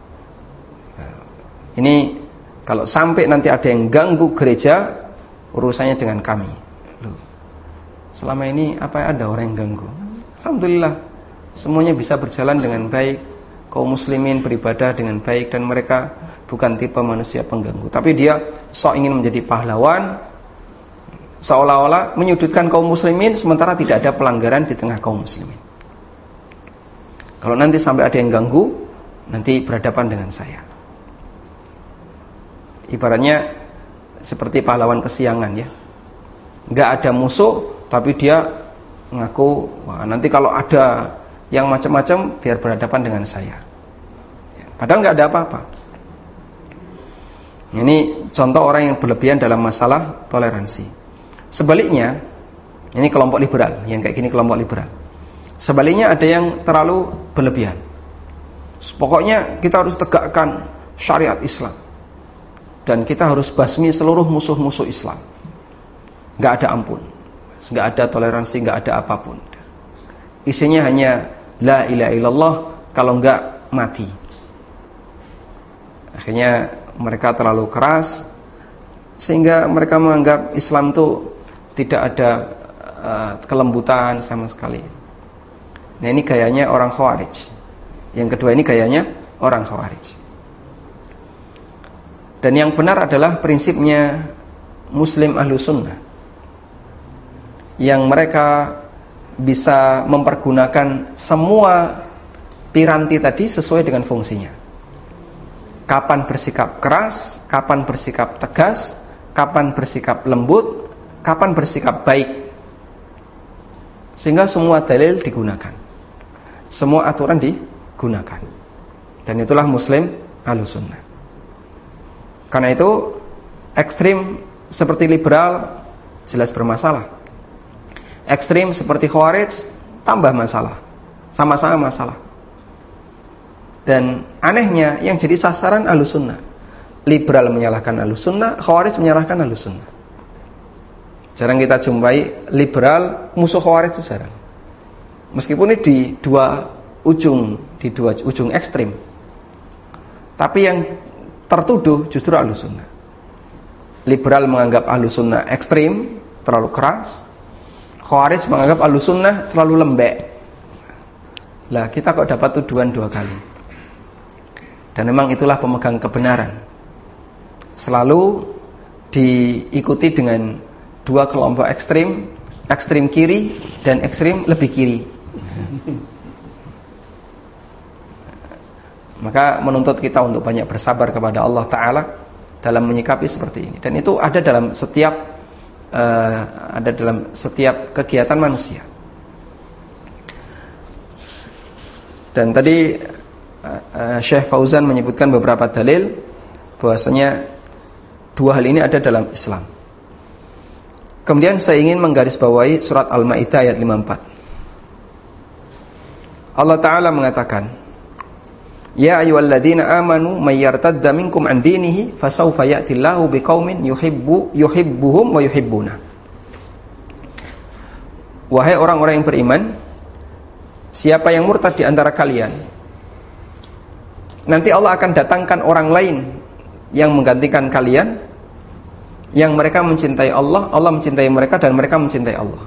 [SPEAKER 1] Ini kalau sampai nanti ada yang ganggu gereja, urusannya dengan kami. Loh, selama ini apa ada orang yang ganggu? Alhamdulillah, semuanya bisa berjalan dengan baik. Kaum muslimin beribadah dengan baik dan mereka bukan tipe manusia pengganggu. Tapi dia sok ingin menjadi pahlawan, seolah-olah menyudutkan kaum muslimin sementara tidak ada pelanggaran di tengah kaum muslimin. Kalau nanti sampai ada yang ganggu, nanti berhadapan dengan saya. Ibaratnya seperti pahlawan kesiangan ya. Enggak ada musuh tapi dia ngaku, wah nanti kalau ada yang macam-macam biar berhadapan dengan saya. Padahal enggak ada apa-apa. Ini contoh orang yang berlebihan dalam masalah toleransi. Sebaliknya, ini kelompok liberal, yang kayak gini kelompok liberal. Sebaliknya ada yang terlalu berlebihan. Pokoknya kita harus tegakkan syariat Islam. Dan kita harus basmi seluruh musuh-musuh Islam. Gak ada ampun, gak ada toleransi, gak ada apapun. Isinya hanya la ilaha illallah, kalau enggak mati. Akhirnya mereka terlalu keras sehingga mereka menganggap Islam itu tidak ada uh, kelembutan sama sekali. Nah, ini gayanya orang Khawarij. Yang kedua ini gayanya orang Khawarij. Dan yang benar adalah prinsipnya Muslim Ahlu Sunnah, yang mereka bisa mempergunakan semua piranti tadi sesuai dengan fungsinya. Kapan bersikap keras, kapan bersikap tegas, kapan bersikap lembut, kapan bersikap baik. Sehingga semua dalil digunakan, semua aturan digunakan. Dan itulah Muslim Ahlus Sunnah. Karena itu ekstrim seperti liberal jelas bermasalah. Ekstrim seperti Khawarij tambah masalah, sama-sama masalah. Dan anehnya yang jadi sasaran Ahlus Sunnah, liberal menyalahkan Ahlus Sunnah, Khawarij menyalahkan Ahlus Sunnah. Jarang kita jumpai liberal musuh Khawarij, itu jarang. Meskipun ini di dua ujung, di dua ujung ekstrim. Tapi yang tertuduh justru Ahlus Sunnah. Liberal menganggap Ahlus Sunnah ekstrim, terlalu keras. Khawarij menganggap Ahlus Sunnah terlalu lembek. Lah, kita kok dapat tuduhan dua kali. Dan memang itulah pemegang kebenaran. Selalu diikuti dengan dua kelompok ekstrim, ekstrim kiri dan ekstrim lebih kiri. Maka menuntut kita untuk banyak bersabar kepada Allah Ta'ala dalam menyikapi seperti ini. Dan itu ada dalam setiap uh, ada dalam setiap kegiatan manusia. Dan tadi uh, Syekh Fauzan menyebutkan beberapa dalil bahwasanya dua hal ini ada dalam Islam. Kemudian saya ingin menggarisbawahi surat Al-Maidah ayat lima puluh empat. Allah Ta'ala mengatakan, Ya ayyuhalladzina amanu may yartadda minkum an dinihi fasawfa ya'tillahu biqaumin yuhibbu yuhibbuhum wa yuhibbuna. Wahai orang-orang yang beriman, siapa yang murtad di antara kalian, nanti Allah akan datangkan orang lain yang menggantikan kalian, yang mereka mencintai Allah, Allah mencintai mereka, dan mereka mencintai Allah.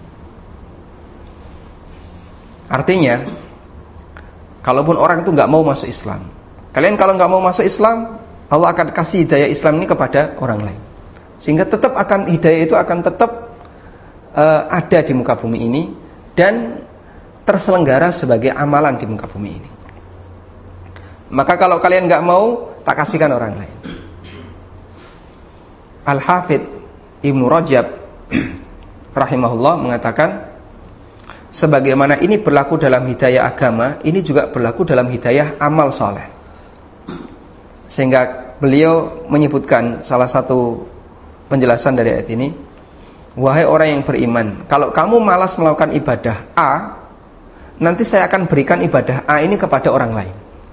[SPEAKER 1] Artinya, kalaupun orang itu nggak mau masuk Islam, kalian kalau nggak mau masuk Islam, Allah akan kasih hidayah Islam ini kepada orang lain, sehingga tetap akan hidayah itu akan tetap uh, ada di muka bumi ini dan terselenggara sebagai amalan di muka bumi ini. Maka kalau kalian nggak mau, tak kasihkan orang lain. Al-Hafidh Ibnu Rajab rahimahullah mengatakan, sebagaimana ini berlaku dalam hidayah agama, ini juga berlaku dalam hidayah amal soleh. Sehingga beliau menyebutkan salah satu penjelasan dari ayat ini, wahai orang yang beriman, kalau kamu malas melakukan ibadah A, nanti saya akan berikan ibadah A ini kepada orang lain,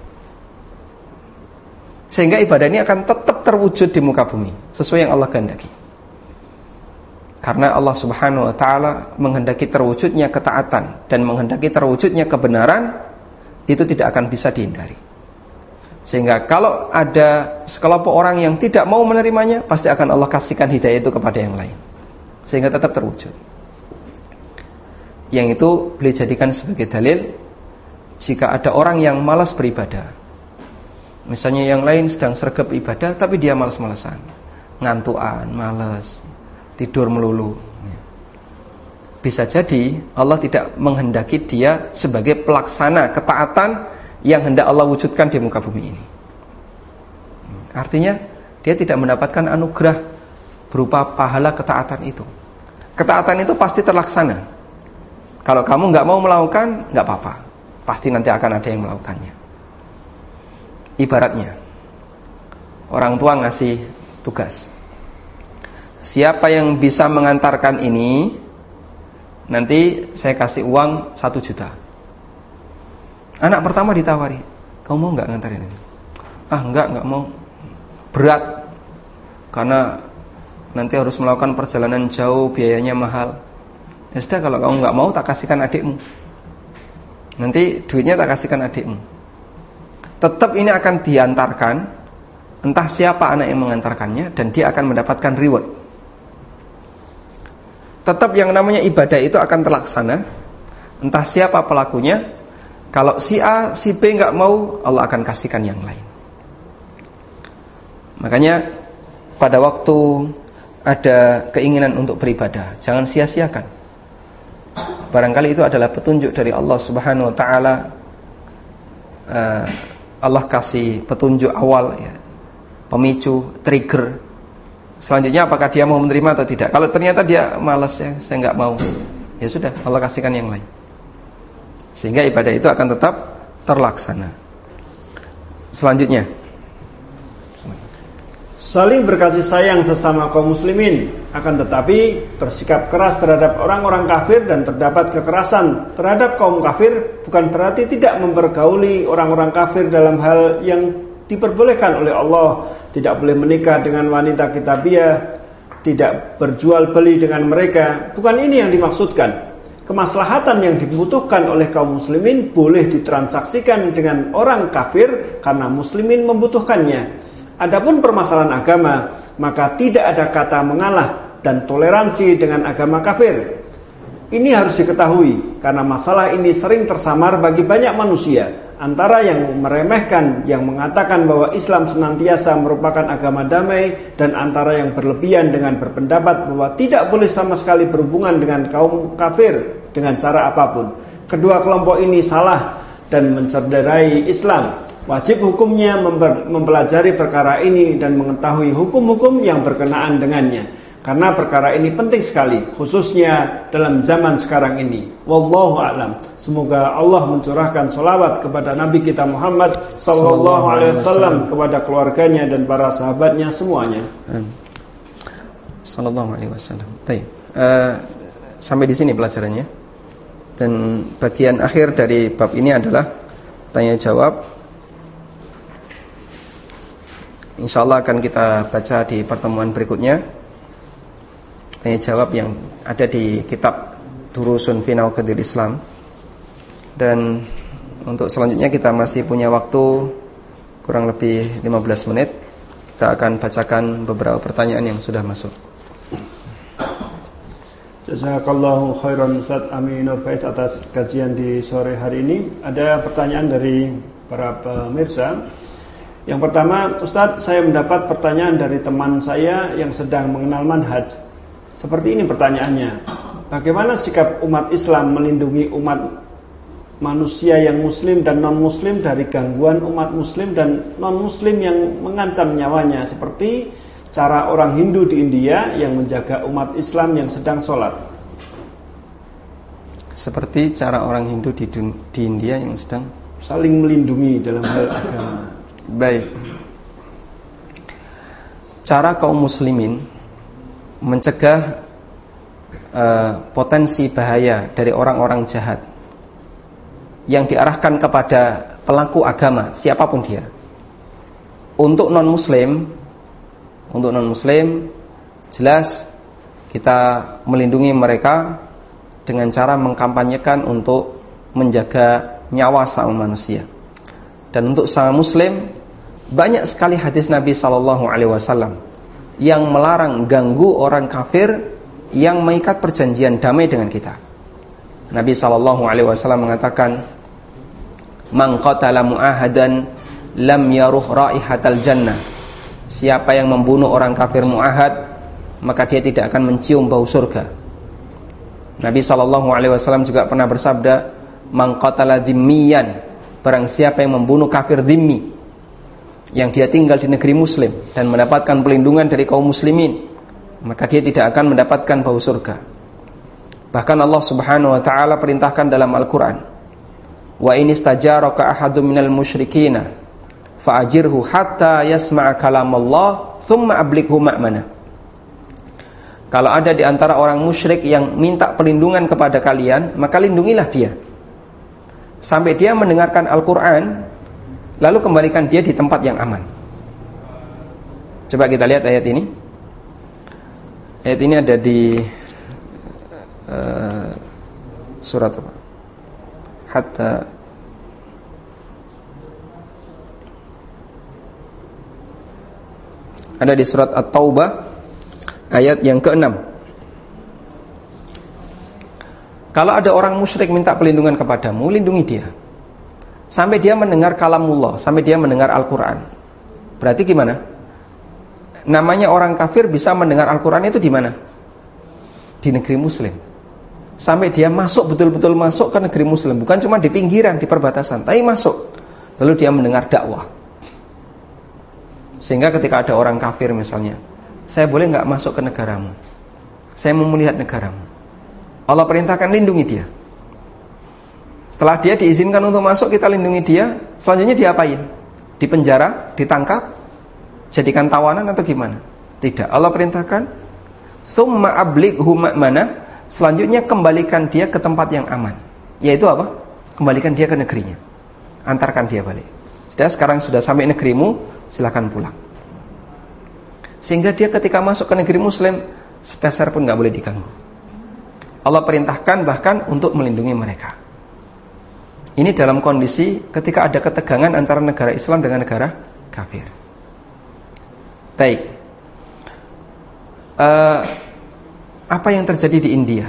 [SPEAKER 1] sehingga ibadah ini akan tetap terwujud di muka bumi sesuai yang Allah kehendaki. Karena Allah Subhanahu wa taala menghendaki terwujudnya ketaatan dan menghendaki terwujudnya kebenaran, itu tidak akan bisa dihindari. Sehingga kalau ada sekelompok orang yang tidak mau menerimanya, pasti akan Allah kasihkan hidayah itu kepada yang lain, sehingga tetap terwujud. Yang itu boleh jadikan sebagai dalil jika ada orang yang malas beribadah. Misalnya yang lain sedang sergap ibadah, tapi dia malas-malasan, ngantuan, malas, tidur melulu. Bisa jadi Allah tidak menghendaki dia sebagai pelaksana ketaatan yang hendak Allah wujudkan di muka bumi ini. Artinya dia tidak mendapatkan anugerah berupa pahala ketaatan itu. Ketaatan itu pasti terlaksana. Kalau kamu nggak mau melakukan, nggak apa-apa, pasti nanti akan ada yang melakukannya. Ibaratnya, orang tua ngasih tugas, siapa yang bisa mengantarkan ini, nanti saya kasih uang satu juta. Anak pertama ditawari, kamu mau nggak ngantarin ini? Ah enggak, enggak mau, berat, karena nanti harus melakukan perjalanan jauh, biayanya mahal. Ya sudah, kalau kamu nggak mau, tak kasihkan adikmu. Nanti duitnya tak kasihkan adikmu. Tetap ini akan diantarkan, entah siapa anak yang mengantarkannya, dan dia akan mendapatkan reward. Tetap yang namanya ibadah itu akan terlaksana, entah siapa pelakunya. Kalau si A, si B nggak mau, Allah akan kasihkan yang lain. Makanya pada waktu ada keinginan untuk beribadah, jangan sia-siakan. Barangkali itu adalah petunjuk dari Allah Subhanahu wa taala. uh, Allah kasih petunjuk awal ya, pemicu, trigger. Selanjutnya apakah dia mau menerima atau tidak. Kalau ternyata dia malas, ya saya nggak mau, ya sudah, Allah kasihkan yang lain, sehingga ibadah itu akan tetap terlaksana. Selanjutnya,
[SPEAKER 2] saling berkasih sayang sesama kaum muslimin, akan tetapi bersikap keras terhadap orang-orang kafir dan terdapat kekerasan terhadap kaum kafir bukan berarti tidak mempergauli orang-orang kafir dalam hal yang diperbolehkan oleh Allah. Tidak boleh menikah dengan wanita kitabiah, tidak berjual beli dengan mereka. Bukan ini yang dimaksudkan. Kemaslahatan yang dibutuhkan oleh kaum muslimin boleh ditransaksikan dengan orang kafir karena muslimin membutuhkannya. Adapun permasalahan agama, maka tidak ada kata mengalah dan toleransi dengan agama kafir. Ini harus diketahui karena masalah ini sering tersamar bagi banyak manusia, antara yang meremehkan, yang mengatakan bahwa Islam senantiasa merupakan agama damai, dan antara yang berlebihan dengan berpendapat bahwa tidak boleh sama sekali berhubungan dengan kaum kafir dengan cara apapun. Kedua kelompok ini salah dan mencederai Islam. Wajib hukumnya mempelajari perkara ini dan mengetahui hukum-hukum yang berkenaan dengannya, karena perkara ini penting sekali, khususnya dalam zaman sekarang ini. Wallahu a'lam. Semoga Allah mencurahkan salawat kepada Nabi kita Muhammad sallallahu alaihi wasallam, kepada keluarganya dan para sahabatnya semuanya.
[SPEAKER 1] Sallallahu alaihi wasallam. Baik. Uh, sampai di sini pelajarannya. Dan bagian akhir dari bab ini adalah tanya jawab. InsyaAllah akan kita baca di pertemuan berikutnya, tanya jawab yang ada di kitab Durusun fi Nawaqidil Islam. Dan untuk selanjutnya kita masih punya waktu kurang lebih lima belas menit. Kita akan bacakan beberapa pertanyaan yang sudah masuk.
[SPEAKER 2] Jazakallahu khairan Ustaz Amin Nur Faiz atas kajian di sore hari ini. Ada pertanyaan dari para pemirsa. Yang pertama, Ustaz, saya mendapat pertanyaan dari teman saya yang sedang mengenal manhaj. Seperti ini pertanyaannya: bagaimana sikap umat Islam melindungi umat manusia yang muslim dan non-muslim dari gangguan umat muslim dan non-muslim yang mengancam nyawanya, seperti cara orang Hindu di India yang menjaga umat Islam yang sedang sholat?
[SPEAKER 1] Seperti cara orang Hindu di, di India yang sedang
[SPEAKER 2] saling melindungi dalam hal agama.
[SPEAKER 1] Baik. Cara kaum muslimin mencegah uh, potensi bahaya dari orang-orang jahat yang diarahkan kepada pelaku agama siapapun dia. Untuk non-muslim, untuk non-muslim jelas kita melindungi mereka dengan cara mengkampanyekan untuk menjaga nyawa sama manusia. Dan untuk sama muslim, banyak sekali hadis Nabi sallallahu alaihi wasallam yang melarang ganggu orang kafir yang mengikat perjanjian damai dengan kita. Nabi sallallahu alaihi wasallam mengatakan, "Man qatala mu'ahadan lam yaruh raihatal jannah." Siapa yang membunuh orang kafir mu'ahad, maka dia tidak akan mencium bau surga. Nabi sallallahu alaihi wasallam juga pernah bersabda, "Man qatala dhimmiyan." Barang siapa yang membunuh kafir dhimmi yang dia tinggal di negeri muslim dan mendapatkan pelindungan dari kaum muslimin, maka dia tidak akan mendapatkan bau surga. Bahkan Allah Subhanahu wa taala perintahkan dalam Al-Qur'an, "Wa in istajaraka ahadun minal musyrikina fa'ajirhu hatta yasma'a kalamallah thumma ablighu ma'mana. Kalau ada di antara orang musyrik yang minta perlindungan kepada kalian, maka lindungilah dia sampai dia mendengarkan Al-Quran, lalu kembalikan dia di tempat yang aman. Coba kita lihat ayat ini. Ayat ini ada di uh, surat apa? Hatta ada di surat At-Taubah ayat yang keenam. Kalau ada orang musyrik minta perlindungan kepadamu, lindungi dia sampai dia mendengar kalamullah, sampai dia mendengar Al-Quran. Berarti gimana? Namanya orang kafir bisa mendengar Al-Quran itu di mana? Di negeri muslim. Sampai dia masuk, betul-betul masuk ke negeri muslim, bukan cuma di pinggiran, di perbatasan, tapi masuk. Lalu dia mendengar dakwah. Sehingga ketika ada orang kafir misalnya, saya boleh gak masuk ke negaramu? Saya mau melihat negaramu. Allah perintahkan lindungi dia. Setelah dia diizinkan untuk masuk, kita lindungi dia. Selanjutnya diapain? Dipenjara? Ditangkap? Jadikan tawanan atau gimana? Tidak. Allah perintahkan summa ablighu ma'mana, selanjutnya kembalikan dia ke tempat yang aman. Yaitu apa? Kembalikan dia ke negerinya. Antarkan dia balik. Sudah, sekarang sudah sampai negerimu, silakan pulang. Sehingga dia ketika masuk ke negeri muslim, sepeser pun gak boleh diganggu. Allah perintahkan bahkan untuk melindungi mereka. Ini dalam kondisi ketika ada ketegangan antara negara Islam dengan negara kafir. Baik. Uh, apa yang terjadi di India?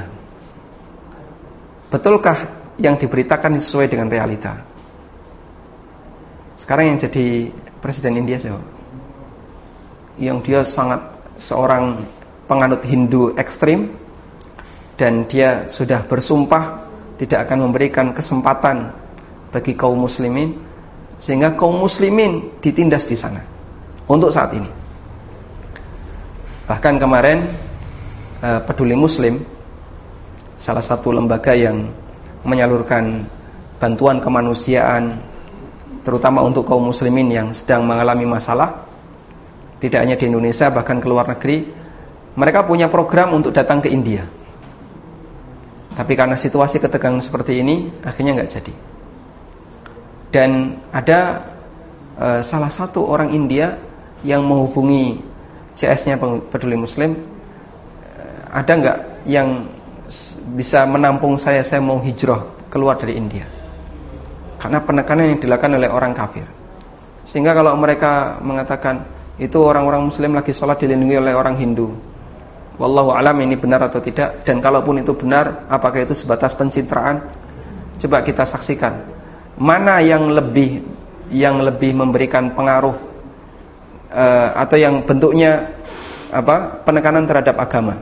[SPEAKER 1] Betulkah yang diberitakan sesuai dengan realita? Sekarang yang jadi presiden India siapa? Yang dia sangat seorang penganut Hindu ekstrim, dan dia sudah bersumpah tidak akan memberikan kesempatan bagi kaum muslimin, sehingga kaum muslimin ditindas di sana untuk saat ini. Bahkan kemarin eh, Peduli Muslim, salah satu lembaga yang menyalurkan bantuan kemanusiaan terutama untuk kaum muslimin yang sedang mengalami masalah, tidak hanya di Indonesia bahkan ke luar negeri, mereka punya program untuk datang ke India. Tapi karena situasi ketegangan seperti ini, akhirnya nggak jadi. Dan ada eh, salah satu orang India yang menghubungi C S-nya Peduli Muslim, ada nggak yang bisa menampung saya, saya mau hijrah keluar dari India. Karena penekanan yang dilakukan oleh orang kafir. Sehingga kalau mereka mengatakan itu orang-orang muslim lagi sholat dilindungi oleh orang Hindu, wallahu alam ini benar atau tidak. Dan kalaupun itu benar, apakah itu sebatas pencitraan? Coba kita saksikan mana yang lebih yang lebih memberikan pengaruh uh, atau yang bentuknya apa penekanan terhadap agama.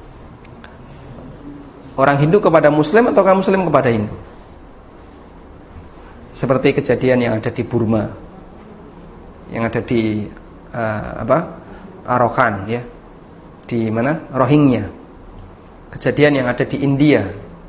[SPEAKER 1] Orang Hindu kepada Muslim atau kaum Muslim kepada Hindu? Seperti kejadian yang ada di Burma, yang ada di uh, apa Arakan, ya, di mana Rohingya. Kejadian yang ada di India.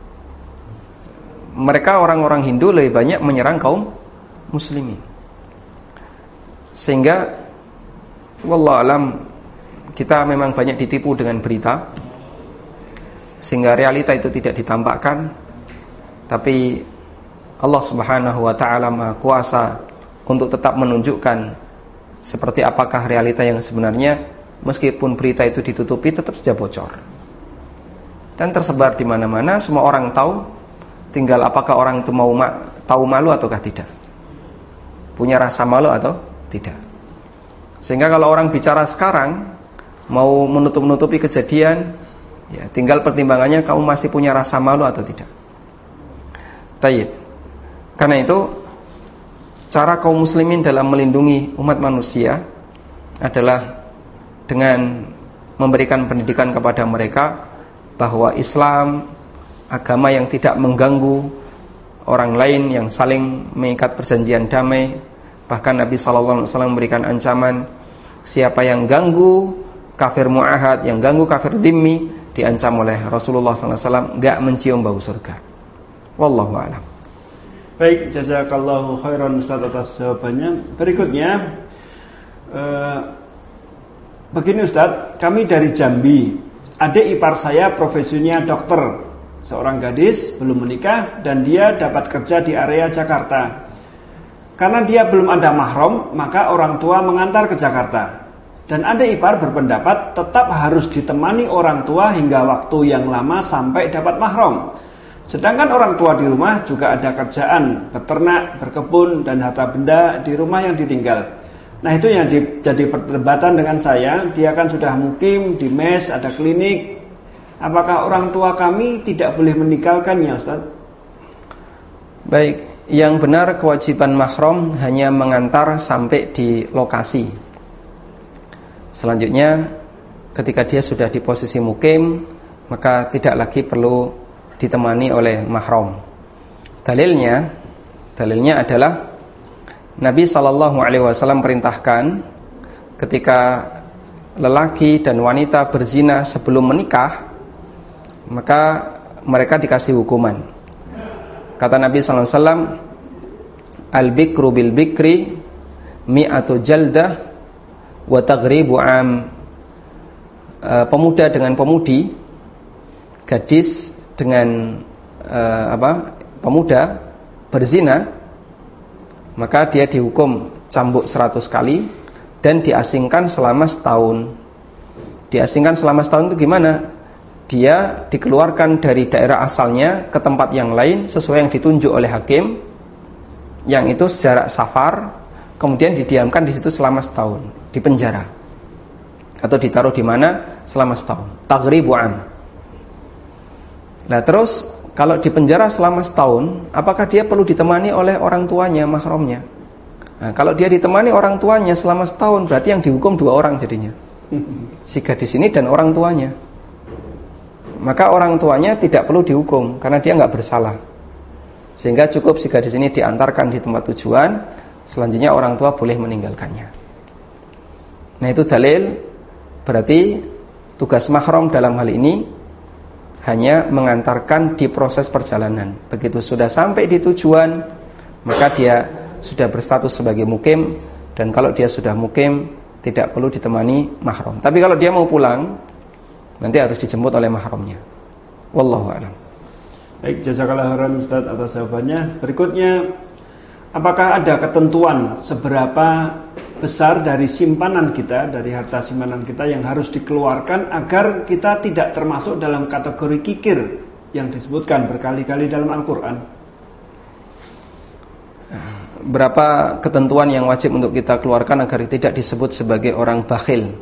[SPEAKER 1] Mereka orang-orang Hindu lebih banyak menyerang kaum Muslimin. Sehingga wallahu alam kita memang banyak ditipu dengan berita, sehingga realita itu tidak ditampakkan. Tapi Allah Subhanahu wa ta'ala Maha Kuasa untuk tetap menunjukkan seperti apakah realita yang sebenarnya, meskipun berita itu ditutupi tetap saja bocor dan tersebar di mana-mana, semua orang tahu. Tinggal apakah orang itu mau ma- tahu malu ataukah tidak, punya rasa malu atau tidak. Sehingga kalau orang bicara sekarang mau menutup-nutupi kejadian, ya tinggal pertimbangannya kamu masih punya rasa malu atau tidak. Tayyib. Karena itu cara kaum muslimin dalam melindungi umat manusia adalah dengan memberikan pendidikan kepada mereka bahwa Islam agama yang tidak mengganggu orang lain, yang saling mengikat perjanjian damai. Bahkan Nabi shallallahu alaihi wasallam memberikan ancaman, siapa yang ganggu kafir mu'ahad, yang ganggu kafir dhimmi, diancam oleh Rasulullah shallallahu alaihi wasallam gak mencium bau surga. Wallahu a'lam.
[SPEAKER 2] Baik, jazakallahu khairan Ustaz atas jawabannya. Berikutnya eh, begini Ustaz, kami dari Jambi. Adik ipar saya profesinya dokter, seorang gadis belum menikah dan dia dapat kerja di area Jakarta. Karena dia belum ada mahram, maka orang tua mengantar ke Jakarta. Dan adik ipar berpendapat tetap harus ditemani orang tua hingga waktu yang lama sampai dapat mahram. Sedangkan orang tua di rumah juga ada kerjaan, beternak, berkebun, dan harta benda di rumah yang ditinggal. Nah itu yang di, jadi perdebatan dengan saya. Dia kan sudah mukim di mes, ada klinik. Apakah orang tua kami tidak boleh meninggalkannya, Ustaz?
[SPEAKER 1] Baik, yang benar kewajiban mahram hanya mengantar sampai di lokasi. Selanjutnya, ketika dia sudah di posisi mukim, maka tidak lagi perlu ditemani oleh mahram. Dalilnya, dalilnya adalah Nabi shallallahu alaihi wasallam perintahkan ketika lelaki dan wanita berzina sebelum menikah, maka mereka dikasih hukuman. Kata Nabi shallallahu alaihi wasallam, al-bikru bil bikri mi'atu jaldah wa taghribu am. E, pemuda dengan pemudi, gadis dengan e, apa? pemuda berzina, maka dia dihukum cambuk seratus kali dan diasingkan selama setahun. Diasingkan selama setahun itu gimana? Dia dikeluarkan dari daerah asalnya ke tempat yang lain sesuai yang ditunjuk oleh hakim, yang itu sejarak safar, kemudian didiamkan di situ selama setahun, di penjara. Atau ditaruh di mana selama setahun. Taghribu'an. Nah terus kalau di penjara selama setahun, apakah dia perlu ditemani oleh orang tuanya, mahramnya? Nah, kalau dia ditemani orang tuanya selama setahun, berarti yang dihukum dua orang jadinya. Si gadis ini dan orang tuanya. Maka orang tuanya tidak perlu dihukum, karena dia nggak bersalah. Sehingga cukup si gadis ini diantarkan di tempat tujuan, selanjutnya orang tua boleh meninggalkannya. Nah itu dalil, berarti tugas mahram dalam hal ini hanya mengantarkan di proses perjalanan. Begitu sudah sampai di tujuan, maka dia sudah berstatus sebagai mukim. Dan kalau dia sudah mukim, tidak perlu ditemani mahram. Tapi kalau dia mau pulang, nanti harus dijemput oleh mahramnya. Wallahu a'lam.
[SPEAKER 2] Baik, jazakallahu khairan Ustaz atas jawabannya. Berikutnya, apakah ada ketentuan seberapa besar dari simpanan kita, dari harta simpanan kita yang harus dikeluarkan agar kita tidak termasuk dalam kategori kikir yang disebutkan berkali-kali dalam Al-Quran?
[SPEAKER 1] Berapa ketentuan yang wajib untuk kita keluarkan agar tidak disebut sebagai orang bakhil?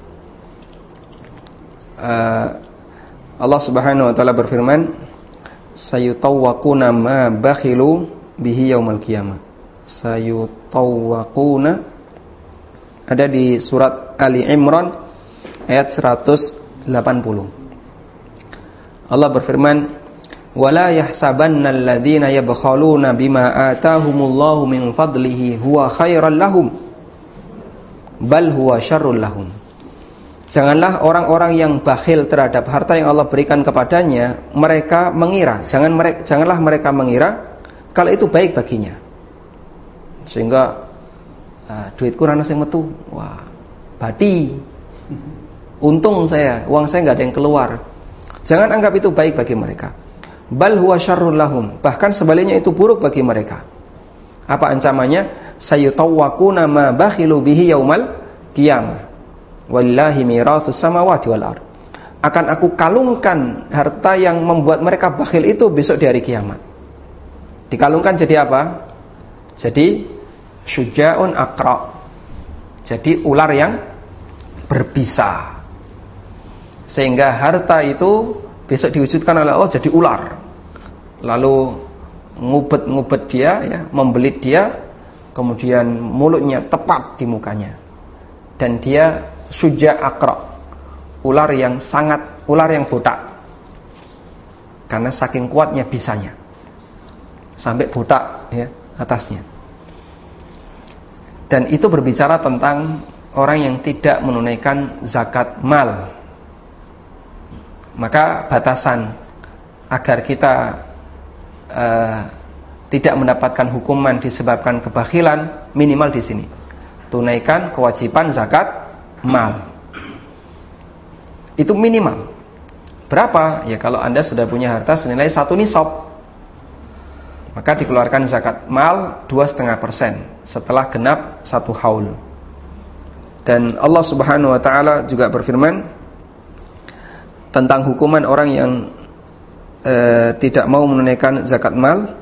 [SPEAKER 1] uh, Allah Subhanahu wa taala berfirman, sayutawwaquna ma bakhilu bihi yaumal qiyamah. Sayutawwaquna ada di surat Ali Imran ayat seratus delapan puluh. Allah berfirman, wala yahsabanna alladhina yabkhaluna bima atahumullahu min fadlihi huwa khairan lahum bal huwa syarrul lahum. Janganlah orang-orang yang bakhil terhadap harta yang Allah berikan kepadanya mereka mengira, jangan mereka, janganlah mereka mengira kalau itu baik baginya. Sehingga ah, duitku rana sing metu, wah, bati. Untung saya, uang saya enggak ada yang keluar. Jangan anggap itu baik bagi mereka. Bal huwa syarrul lahum, bahkan sebaliknya itu buruk bagi mereka. Apa ancamannya? Sayutawwaquna ma bakhilu bihi yaumal qiyamah. Wallahi mirasus samawati wal ard. Akan aku kalungkan harta yang membuat mereka bakhil itu besok di hari kiamat. Dikalungkan jadi apa? Jadi syuja'un aqra. Jadi ular yang berbisa. Sehingga harta itu besok diwujudkan oleh Allah jadi ular. Lalu ngubet-ngubet dia, ya, membelit dia, kemudian mulutnya tepat di mukanya. Dan dia syuja' aqra, ular yang sangat, ular yang botak. Karena saking kuatnya bisanya. Sampai botak, ya, atasnya. Dan itu berbicara tentang orang yang tidak menunaikan zakat mal. Maka batasan agar kita uh, tidak mendapatkan hukuman disebabkan kebakhilan, minimal di sini. Tunaikan kewajiban zakat mal. Itu minimal. Berapa? Ya kalau Anda sudah punya harta senilai satu nisab, maka dikeluarkan zakat mal dua koma lima persen setelah genap satu haul. Dan Allah Subhanahu wa taala juga berfirman tentang hukuman orang yang eh, tidak mau menunaikan zakat mal.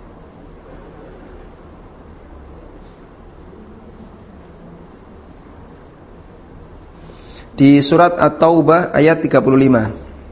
[SPEAKER 1] Di surat At-Taubah ayat tiga puluh lima.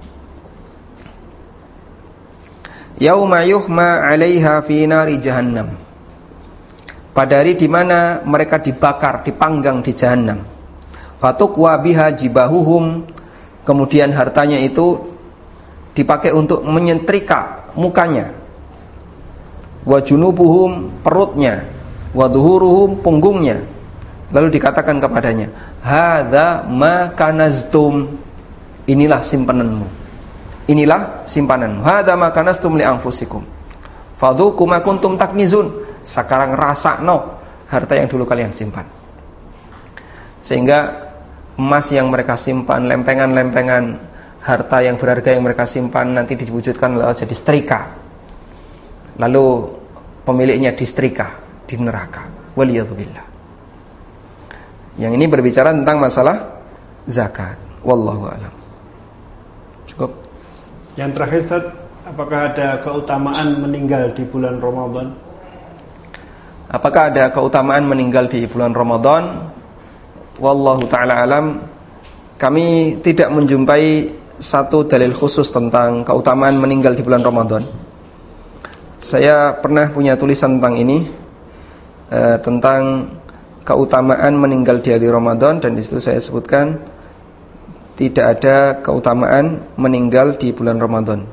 [SPEAKER 1] Yauma yuhma 'alaiha fi nari jahannam. Pada hari di mana mereka dibakar, dipanggang di jahannam. Fatuqwa biha jibahuhum, kemudian hartanya itu dipakai untuk menyetrika mukanya. Wa junubuhum, perutnya. Wa dhuhuruhum, punggungnya. Lalu dikatakan kepadanya, hadza ma kanaztum, inilah simpananmu. Inilah simpanan. Hadza ma kanastum li anfusikum. Fadzuqu ma kuntum taknizun. Sekarang rasakno harta yang dulu kalian simpan. Sehingga emas yang mereka simpan, lempengan-lempengan harta yang berharga yang mereka simpan nanti diwujudkan lalu jadi setrika. Lalu pemiliknya disetrika di neraka. Waliyadzubillah. Yang ini berbicara tentang masalah zakat. Wallahu a'lam. Cukup.
[SPEAKER 2] Yang terakhir Ustaz, apakah ada keutamaan meninggal di bulan Ramadan?
[SPEAKER 1] Apakah ada keutamaan meninggal di bulan Ramadan? Wallahu ta'ala alam. Kami tidak menjumpai satu dalil khusus tentang keutamaan meninggal di bulan Ramadan. Saya pernah punya tulisan tentang ini, eh, tentang keutamaan meninggal di hari Ramadan, dan di situ saya sebutkan tidak ada keutamaan meninggal di bulan Ramadan.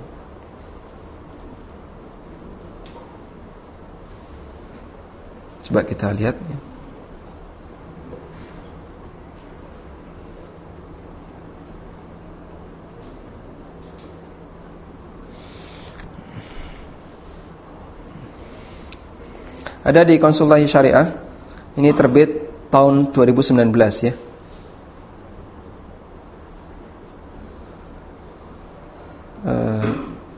[SPEAKER 1] Coba kita lihat. Ada di Konsultasi Syariah. Ini terbit tahun dua ribu sembilan belas ya. Uh,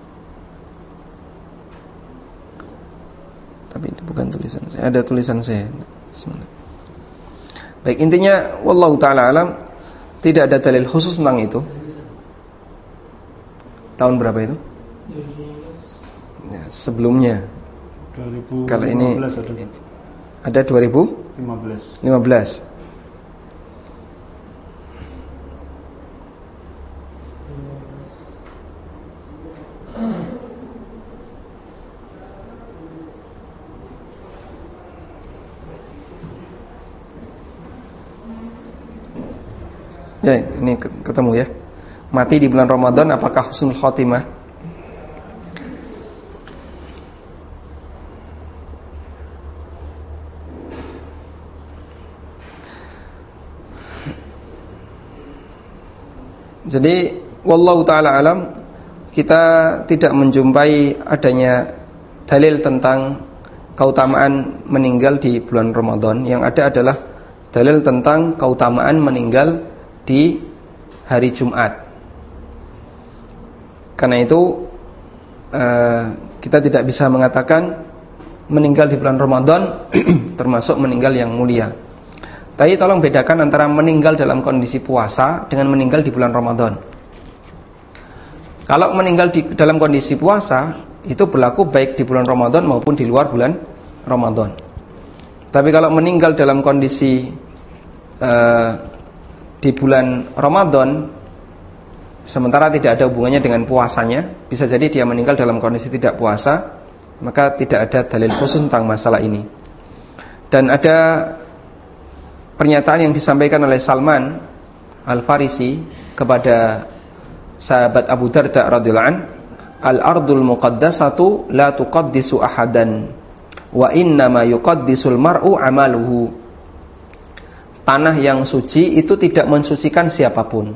[SPEAKER 1] tapi itu bukan tulisan saya. Ada tulisan saya. Baik, intinya wallahu ta'ala alam, tidak ada dalil khusus tentang itu. Tahun berapa itu? Ya, sebelumnya.
[SPEAKER 2] dua ribu lima belas.
[SPEAKER 1] Kalau ini ada, ada dua ribu lima belas. Ya, ini ketemu ya. Mati di bulan Ramadan apakah husnul khotimah? Jadi wallahu ta'ala alam, kita tidak menjumpai adanya dalil tentang keutamaan meninggal di bulan Ramadan. Yang ada adalah dalil tentang keutamaan meninggal di hari Jumat. Karena itu uh, kita tidak bisa mengatakan meninggal di bulan Ramadan termasuk meninggal yang mulia. Tapi tolong bedakan antara meninggal dalam kondisi puasa dengan meninggal di bulan Ramadan. Kalau meninggal di dalam kondisi puasa, itu berlaku baik di bulan Ramadan maupun di luar bulan Ramadan. Tapi kalau meninggal dalam kondisi uh, di bulan Ramadan, sementara tidak ada hubungannya dengan puasanya, bisa jadi dia meninggal dalam kondisi tidak puasa, maka tidak ada dalil khusus tentang masalah ini. Dan ada pernyataan yang disampaikan oleh Salman Al-Farisi kepada sahabat Abu Darda radhiyallahu an, al-ardul muqaddasatu la tuqaddisu ahadan wa innama yuqaddisul mar'u amaluhu. Tanah yang suci itu tidak mensucikan siapapun,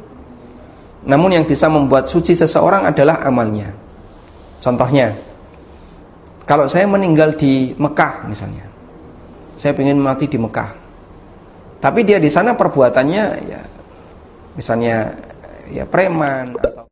[SPEAKER 1] namun yang bisa membuat suci seseorang adalah amalnya. Contohnya, Kalau saya meninggal di Mekah misalnya, saya ingin mati di Mekah, tapi dia di sana perbuatannya ya misalnya ya preman atau,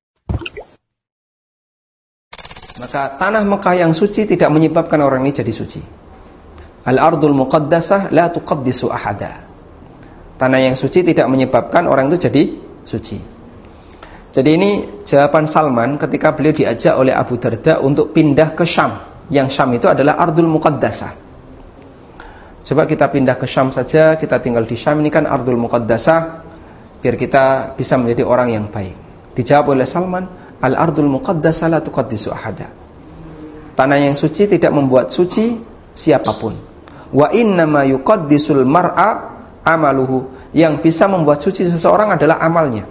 [SPEAKER 1] maka tanah Mekah yang suci tidak menyebabkan orang ini jadi suci. Al-ardul muqaddasah la tuqaddisu ahada. Tanah yang suci tidak menyebabkan orang itu jadi suci. Jadi ini jawaban Salman ketika beliau diajak oleh Abu Darda untuk pindah ke Syam. Yang Syam itu adalah ardul muqaddasah. Coba kita pindah ke Syam saja, kita tinggal di Syam, ini kan ardul muqaddasah, biar kita bisa menjadi orang yang baik. Dijawab oleh Salman, al-ardul muqaddasah la tuqaddisu ahada. Tanah yang suci tidak membuat suci siapapun. Wa innama yuqaddisul mar'a amaluhu. Yang bisa membuat suci seseorang adalah amalnya.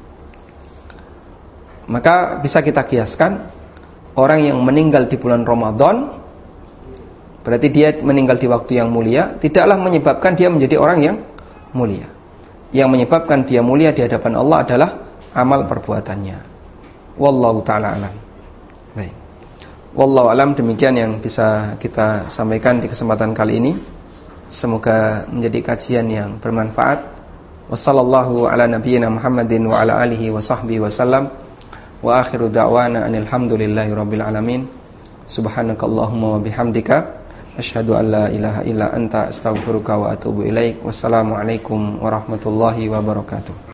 [SPEAKER 1] Maka bisa kita kiaskan, orang yang meninggal di bulan Ramadan, berarti dia meninggal di waktu yang mulia, tidaklah menyebabkan dia menjadi orang yang mulia. Yang menyebabkan dia mulia di hadapan Allah adalah amal perbuatannya. Wallahu ta'ala alam. Baik. Wallahu alam, demikian yang bisa kita sampaikan di kesempatan kali ini. Semoga menjadi kajian yang bermanfaat. Wassallallahu ala nabiyyina Muhammadin wa ala alihi wa sahbihi wasallam. Wa akhiru da'wana anil hamdulillahi rabbil alamin. Subhanakallahumma wa bihamdika asyhadu an la ilaha illa anta astaghfiruka wa atubu ilaik. Wassalamu alaikum warahmatullahi wabarakatuh.